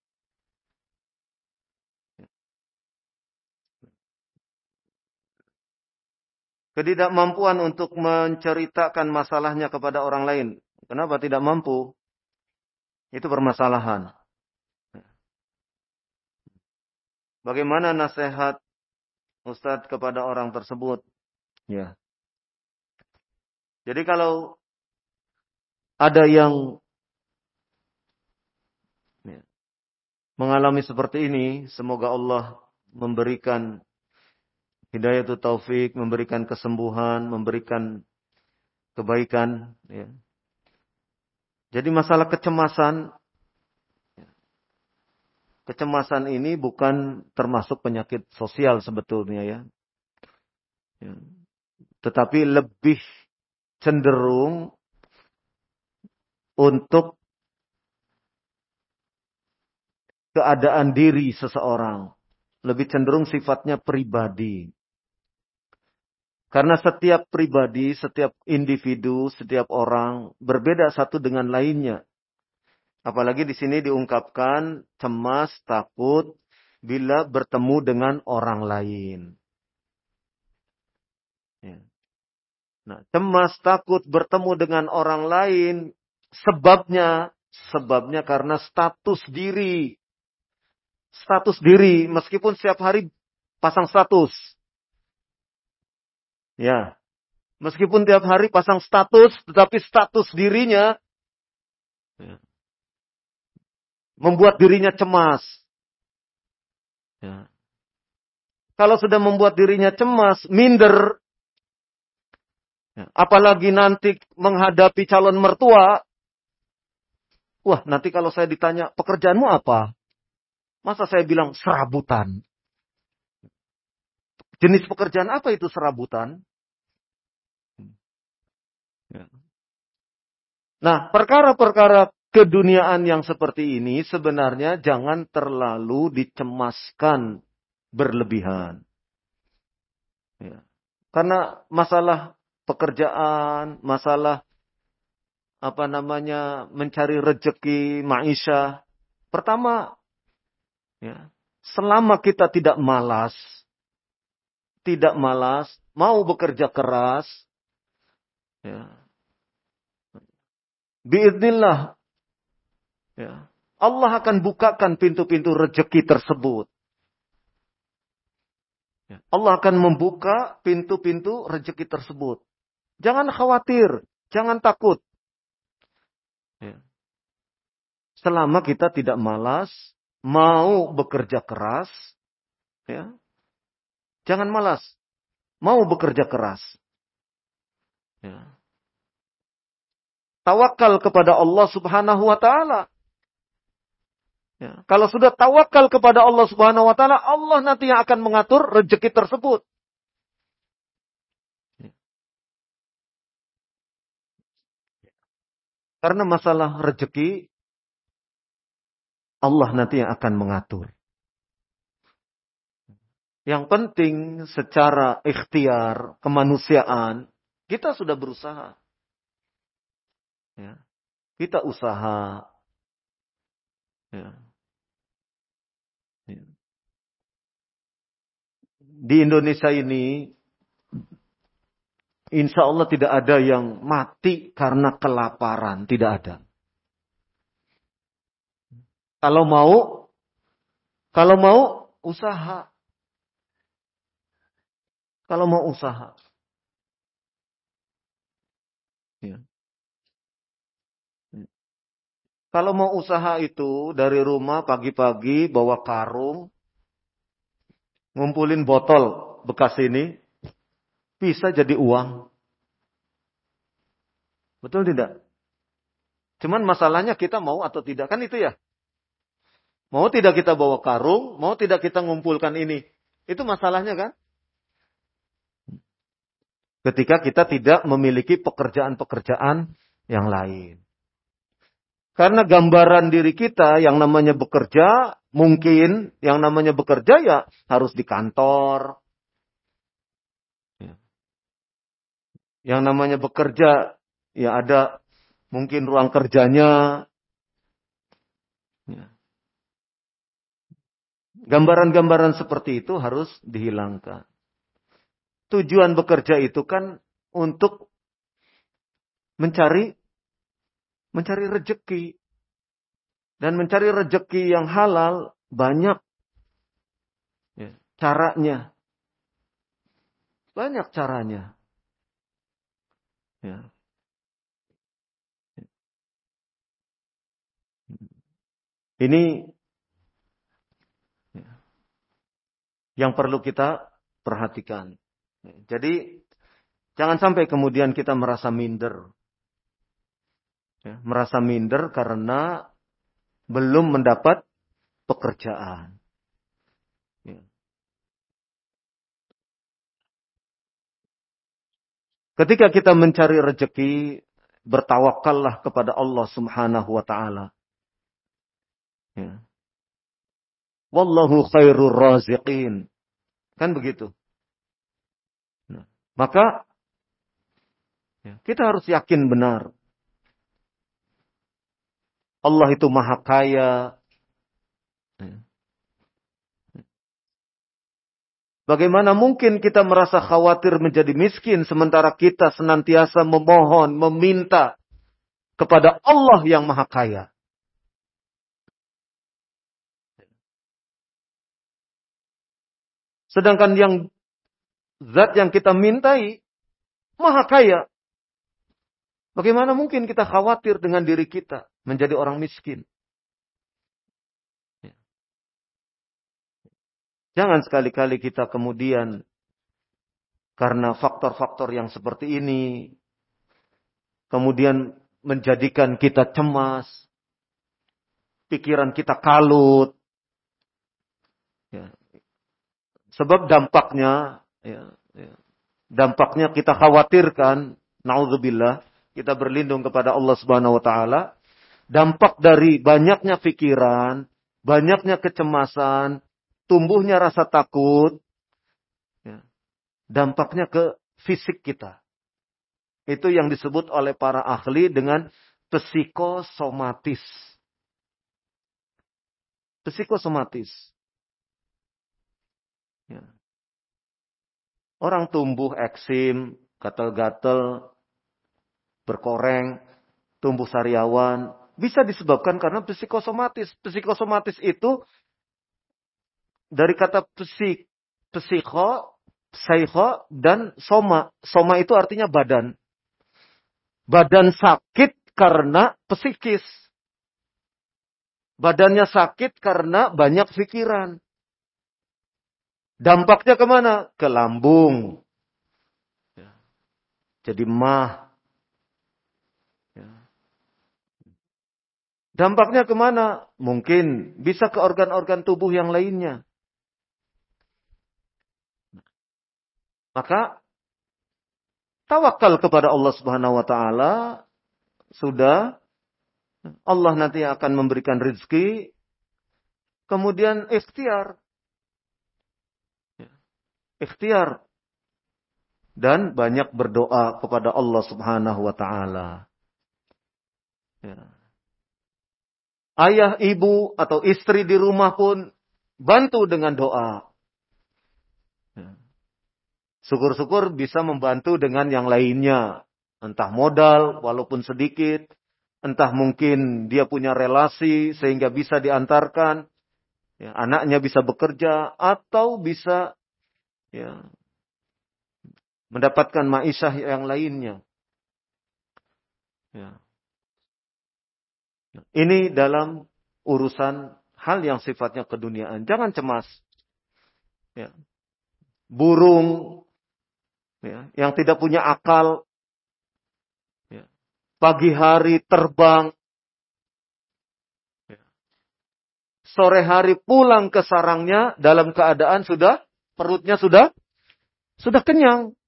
Ketidakmampuan untuk menceritakan masalahnya kepada orang lain. Kenapa tidak mampu? Itu permasalahan. Bagaimana nasihat Ustadz kepada orang tersebut? Ya. Jadi kalau ada yang ya, mengalami seperti ini, semoga Allah memberikan hidayah itu taufik, memberikan kesembuhan, memberikan kebaikan. Ya. Jadi masalah kecemasan, kecemasan ini bukan termasuk penyakit sosial sebetulnya ya. Ya. Tetapi lebih cenderung untuk keadaan diri seseorang. Lebih cenderung sifatnya pribadi. Karena setiap pribadi, setiap individu, setiap orang berbeda satu dengan lainnya. Apalagi di sini diungkapkan cemas, takut bila bertemu dengan orang lain. Ya. Nah, cemas, takut bertemu dengan orang lain, sebabnya, sebabnya karena status diri. Status diri, meskipun setiap hari pasang status. Ya, meskipun tiap hari pasang status, tetapi status dirinya ya, membuat dirinya cemas. Ya. Kalau sudah membuat dirinya cemas, minder, ya, apalagi nanti menghadapi calon mertua, wah nanti kalau saya ditanya pekerjaanmu apa? Masa saya bilang serabutan? Jenis pekerjaan apa itu serabutan? Ya. Nah, perkara-perkara keduniaan yang seperti ini sebenarnya jangan terlalu dicemaskan berlebihan. Ya. Karena masalah pekerjaan, masalah apa namanya mencari rezeki, maisha. Pertama, ya, selama kita tidak malas, tidak malas, mau bekerja keras, ya, biiznillah, ya, Allah akan bukakan pintu-pintu rezeki tersebut. Ya, Allah akan membuka pintu-pintu rezeki tersebut. Jangan khawatir, jangan takut. Ya. Selama kita tidak malas, mau bekerja keras, ya, jangan malas, mau bekerja keras. Ya. Tawakal kepada Allah Subhanahu wa taala. Ya. Kalau sudah tawakal kepada Allah Subhanahu wa taala, Allah nanti yang akan mengatur rezeki tersebut. Ya. Karena masalah rezeki Allah nanti yang akan mengatur. Yang penting secara ikhtiar, kemanusiaan, kita sudah berusaha. Ya. Kita usaha. Ya. Ya. Di Indonesia ini, insya Allah tidak ada yang mati karena kelaparan. Tidak ada. Kalau mau, kalau mau usaha. Kalau mau usaha. Ya. Kalau mau usaha itu dari rumah pagi-pagi bawa karung, ngumpulin botol bekas ini, bisa jadi uang. Betul tidak? Cuman masalahnya kita mau atau tidak, kan itu ya. Mau tidak kita bawa karung, mau tidak kita ngumpulkan ini. Itu masalahnya kan? Ketika kita tidak memiliki pekerjaan-pekerjaan yang lain. Karena gambaran diri kita yang namanya bekerja, mungkin yang namanya bekerja ya harus di kantor. Yang namanya bekerja, ya ada mungkin ruang kerjanya. Gambaran-gambaran seperti itu harus dihilangkan. Tujuan bekerja itu kan untuk mencari mencari rejeki. Dan mencari rejeki yang halal banyak ya, caranya. Banyak caranya. Ya. Ini ya, yang perlu kita perhatikan. Jadi jangan sampai kemudian kita merasa minder. Ya, merasa minder karena belum mendapat pekerjaan. Ya. Ketika kita mencari rejeki, bertawakallah kepada Allah Subhanahu wa taala. Ya. Wallahu khairur raziqin. Kan begitu. Nah, maka ya, kita harus yakin benar. Allah itu maha kaya. Ya. Bagaimana mungkin kita merasa khawatir menjadi miskin sementara kita senantiasa memohon, meminta kepada Allah yang maha kaya. Sedangkan yang zat yang kita mintai maha kaya. Bagaimana mungkin kita khawatir dengan diri kita menjadi orang miskin? Jangan sekali-kali kita kemudian karena faktor-faktor yang seperti ini kemudian menjadikan kita cemas, pikiran kita kalut. Ya. Sebab dampaknya, ya, ya, dampaknya kita khawatirkan, naudzubillah, kita berlindung kepada Allah Subhanahu Wa Taala. Dampak dari banyaknya pikiran, banyaknya kecemasan, tumbuhnya rasa takut, ya, dampaknya ke fisik kita. Itu yang disebut oleh para ahli dengan psikosomatis. Psikosomatis. Ya. Orang tumbuh eksim, gatal-gatal, berkoreng, tumbuh sariawan. Bisa disebabkan karena psikosomatis. Psikosomatis itu dari kata psik, psiko, psiko, dan soma. Soma itu artinya badan. Badan sakit karena psikis. Badannya sakit karena banyak pikiran. Dampaknya kemana? Ke lambung. Jadi mah. Dampaknya kemana? Mungkin bisa ke organ-organ tubuh yang lainnya. Maka tawakal kepada Allah Subhanahu wa taala, sudah Allah nanti akan memberikan rezeki, kemudian ikhtiar. ikhtiar. Dan banyak berdoa kepada Allah Subhanahu wa ta'ala. Ya. Ayah, ibu, atau istri di rumah pun bantu dengan doa. Ya. Syukur-syukur bisa membantu dengan yang lainnya. Entah modal, walaupun sedikit. Entah mungkin dia punya relasi sehingga bisa diantarkan. Ya, anaknya bisa bekerja. Atau bisa ya, mendapatkan ma'isyah yang lainnya. Ya. Ini dalam urusan hal yang sifatnya keduniaan. Jangan cemas. Ya. Burung ya, yang tidak punya akal. Ya. Pagi hari terbang. Ya. Sore hari pulang ke sarangnya dalam keadaan sudah, perutnya sudah, sudah kenyang.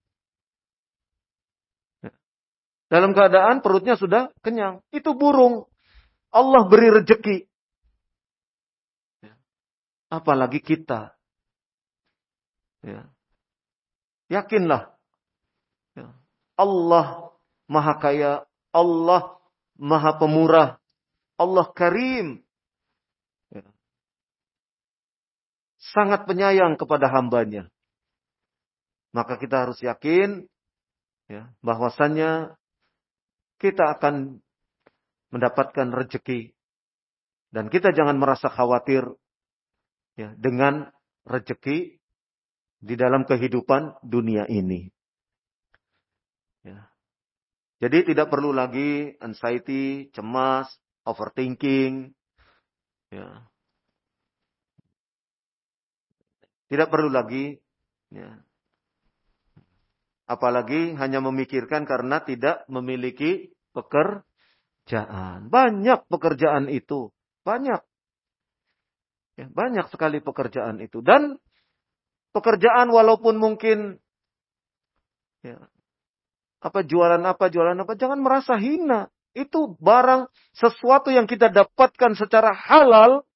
Ya. Dalam keadaan perutnya sudah kenyang. Itu burung. Allah beri rezeki. Ya. Apalagi kita. Ya. Yakinlah. Ya. Allah Maha Kaya. Allah Maha Pemurah. Allah Karim. Ya. Sangat penyayang kepada hambanya. Maka kita harus yakin ya, bahwasannya kita akan mendapatkan rezeki. Dan kita jangan merasa khawatir ya, dengan rezeki di dalam kehidupan dunia ini. Ya. Jadi tidak perlu lagi anxiety, cemas, overthinking. Ya. Tidak perlu lagi. Ya. Apalagi hanya memikirkan karena tidak memiliki pekerjaan. Banyak pekerjaan itu. Banyak. Ya, banyak sekali pekerjaan itu. Dan pekerjaan walaupun mungkin ya, apa jualan apa, jualan apa, jangan merasa hina. Itu barang sesuatu yang kita dapatkan secara halal.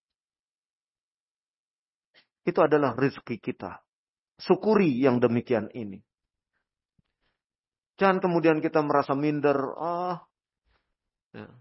Itu adalah rezeki kita. Syukuri yang demikian ini. Jangan kemudian kita merasa minder. Ah, ya.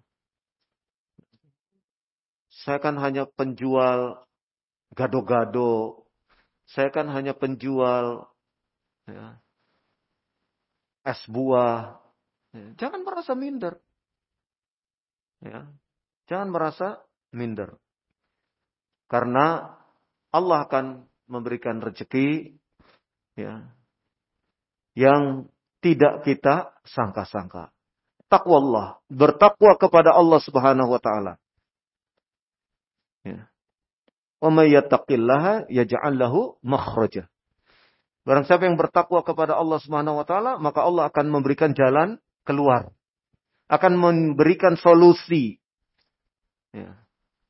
Saya kan hanya penjual gado-gado. Saya kan hanya penjual ya, es buah. Ya, jangan merasa minder. Ya, jangan merasa minder. Karena Allah akan memberikan rezeki ya, yang tidak kita sangka-sangka. Taqwallah, bertakwa kepada Allah Subhanahu wa taala. Ya. Wa may yattaqillaha yaj'al lahu makhraja. Barang siapa yang bertakwa kepada Allah Subhanahu wa taala, maka Allah akan memberikan jalan keluar. Akan memberikan solusi. Ya.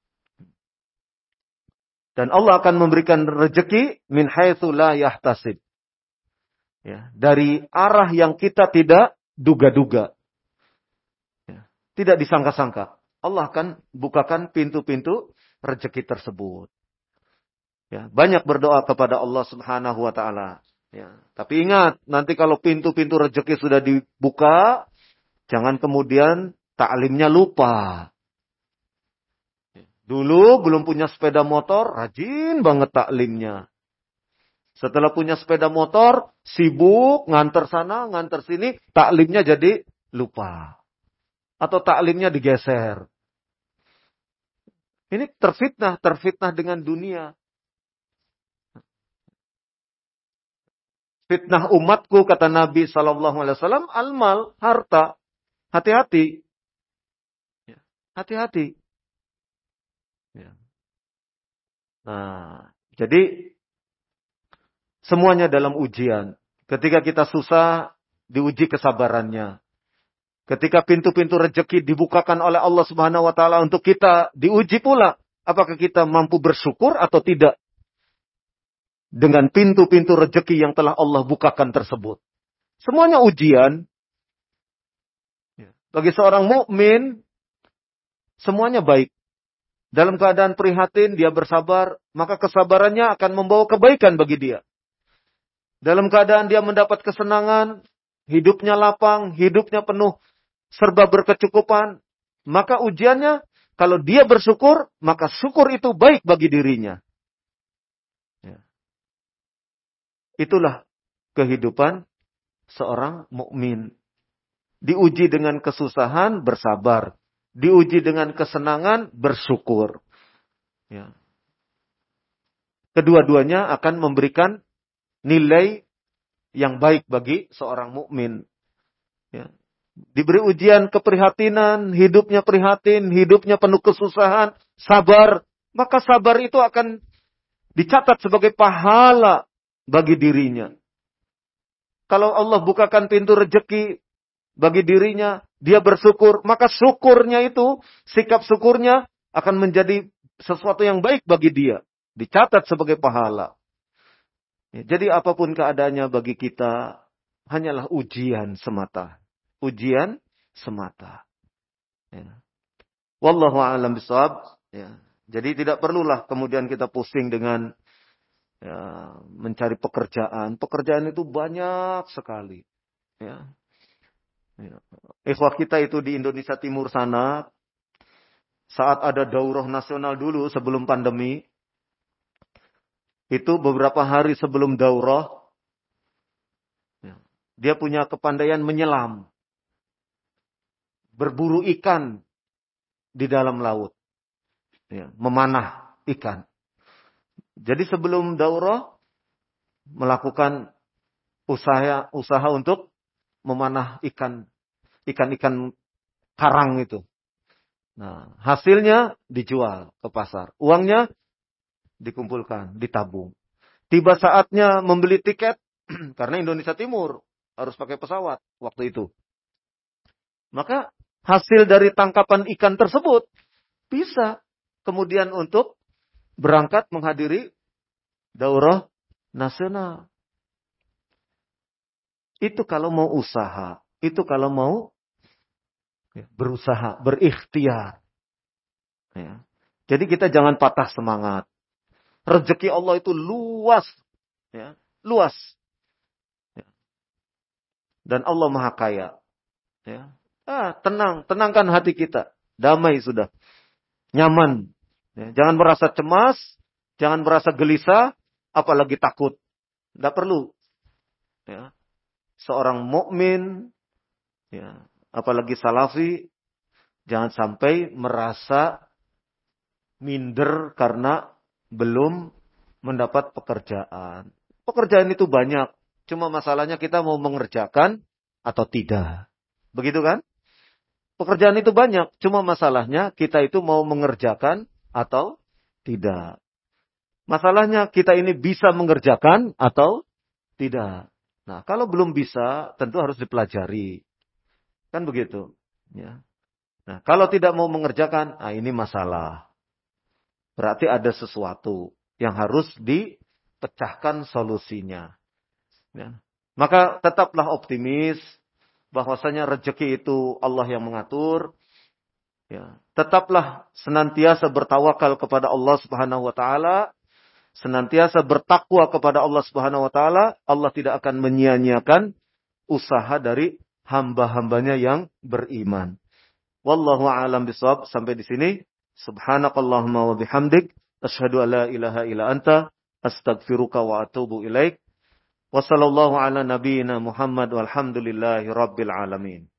Dan Allah akan memberikan rezeki min haitsu la yahtasib. Ya, dari arah yang kita tidak duga-duga. Ya, tidak disangka-sangka. Allah akan bukakan pintu-pintu rezeki tersebut. Ya, banyak berdoa kepada Allah Subhanahu wa taala. Ya, tapi ingat, nanti kalau pintu-pintu rezeki sudah dibuka, jangan kemudian taklimnya lupa. Dulu belum punya sepeda motor, rajin banget taklimnya. Setelah punya sepeda motor, sibuk, nganter sana, nganter sini, taklimnya jadi lupa. Atau taklimnya digeser. Ini terfitnah, terfitnah dengan dunia. Fitnah umatku, kata Nabi shallallahu alaihi wasallam, al-mal, harta. Hati-hati. Hati-hati. Nah, jadi semuanya dalam ujian. Ketika kita susah, diuji kesabarannya. Ketika pintu-pintu rezeki dibukakan oleh Allah Subhanahu wa taala untuk kita, diuji pula apakah kita mampu bersyukur atau tidak dengan pintu-pintu rezeki yang telah Allah bukakan tersebut. Semuanya ujian. Bagi seorang mukmin, semuanya baik. Dalam keadaan prihatin, dia bersabar, maka kesabarannya akan membawa kebaikan bagi dia. dalam keadaan dia mendapat kesenangan, hidupnya lapang, hidupnya penuh, serba berkecukupan, maka ujiannya, kalau dia bersyukur, maka syukur itu baik bagi dirinya. Ya. Itulah kehidupan seorang mukmin. Diuji dengan kesusahan, bersabar. Diuji dengan kesenangan, bersyukur. Ya. Kedua-duanya akan memberikan nilai yang baik bagi seorang mukmin. Ya. Diberi ujian keprihatinan, hidupnya prihatin, hidupnya penuh kesusahan, sabar. Maka sabar itu akan dicatat sebagai pahala bagi dirinya. Kalau Allah bukakan pintu rezeki bagi dirinya, dia bersyukur, maka syukurnya itu, sikap syukurnya akan menjadi sesuatu yang baik bagi dia. Dicatat sebagai pahala. Ya, jadi apapun keadaannya bagi kita, hanyalah ujian semata. Ujian semata. Ya. Wallahu a'lam bishawab. Ya. Jadi tidak perlulah kemudian kita pusing dengan ya, mencari pekerjaan. Pekerjaan itu banyak sekali. Ya. Ya. Ikhwah kita itu di Indonesia Timur sana, saat ada daurah nasional dulu sebelum pandemi, itu beberapa hari sebelum daurah, ya, dia punya kepandaian menyelam. Berburu ikan di dalam laut. Ya, memanah ikan. Jadi sebelum daurah, melakukan usaha usaha untuk memanah ikan. Ikan-ikan karang itu. Nah, hasilnya dijual ke pasar. Uangnya dikumpulkan, ditabung. Tiba saatnya membeli tiket, karena Indonesia Timur harus pakai pesawat waktu itu. Maka hasil dari tangkapan ikan tersebut bisa kemudian untuk berangkat menghadiri daurah nasional. Itu kalau mau usaha, itu kalau mau berusaha, berikhtiar. Ya. Jadi kita jangan patah semangat. Rezeki Allah itu luas, ya, luas. Ya. Dan Allah Maha Kaya. Ya. Ah, tenang, tenangkan hati kita. Damai sudah. Nyaman. Ya. Jangan merasa cemas. Jangan merasa gelisah. Apalagi takut. Tidak perlu. Ya. Seorang mukmin, ya, apalagi salafi, jangan sampai merasa minder karena belum mendapat pekerjaan. Pekerjaan itu banyak. Cuma masalahnya kita mau mengerjakan atau tidak. Begitu kan? Pekerjaan itu banyak, cuma masalahnya kita itu mau mengerjakan atau tidak. Masalahnya kita ini bisa mengerjakan atau tidak. Nah, kalau belum bisa, tentu harus dipelajari. Kan begitu. Ya. Nah, kalau tidak mau mengerjakan, nah ini masalah. Berarti ada sesuatu yang harus dipecahkan solusinya. Ya. Maka tetaplah optimis. Bahwasanya rezeki itu Allah yang mengatur. Ya. Tetaplah senantiasa bertawakal kepada Allah Subhanahu wa taala, senantiasa bertakwa kepada Allah Subhanahu wa taala. Allah tidak akan menyia-nyiakan usaha dari hamba-hambanya yang beriman. Wallahu a'lam bishawab. Sampai di sini. Subhanakallahumma wa bihamdik, asyhadu an la ilaha illa anta, astaghfiruka wa atubu ilaik. Wassallallahu ala nabiyyina Muhammad walhamdulillahi rabbil alamin.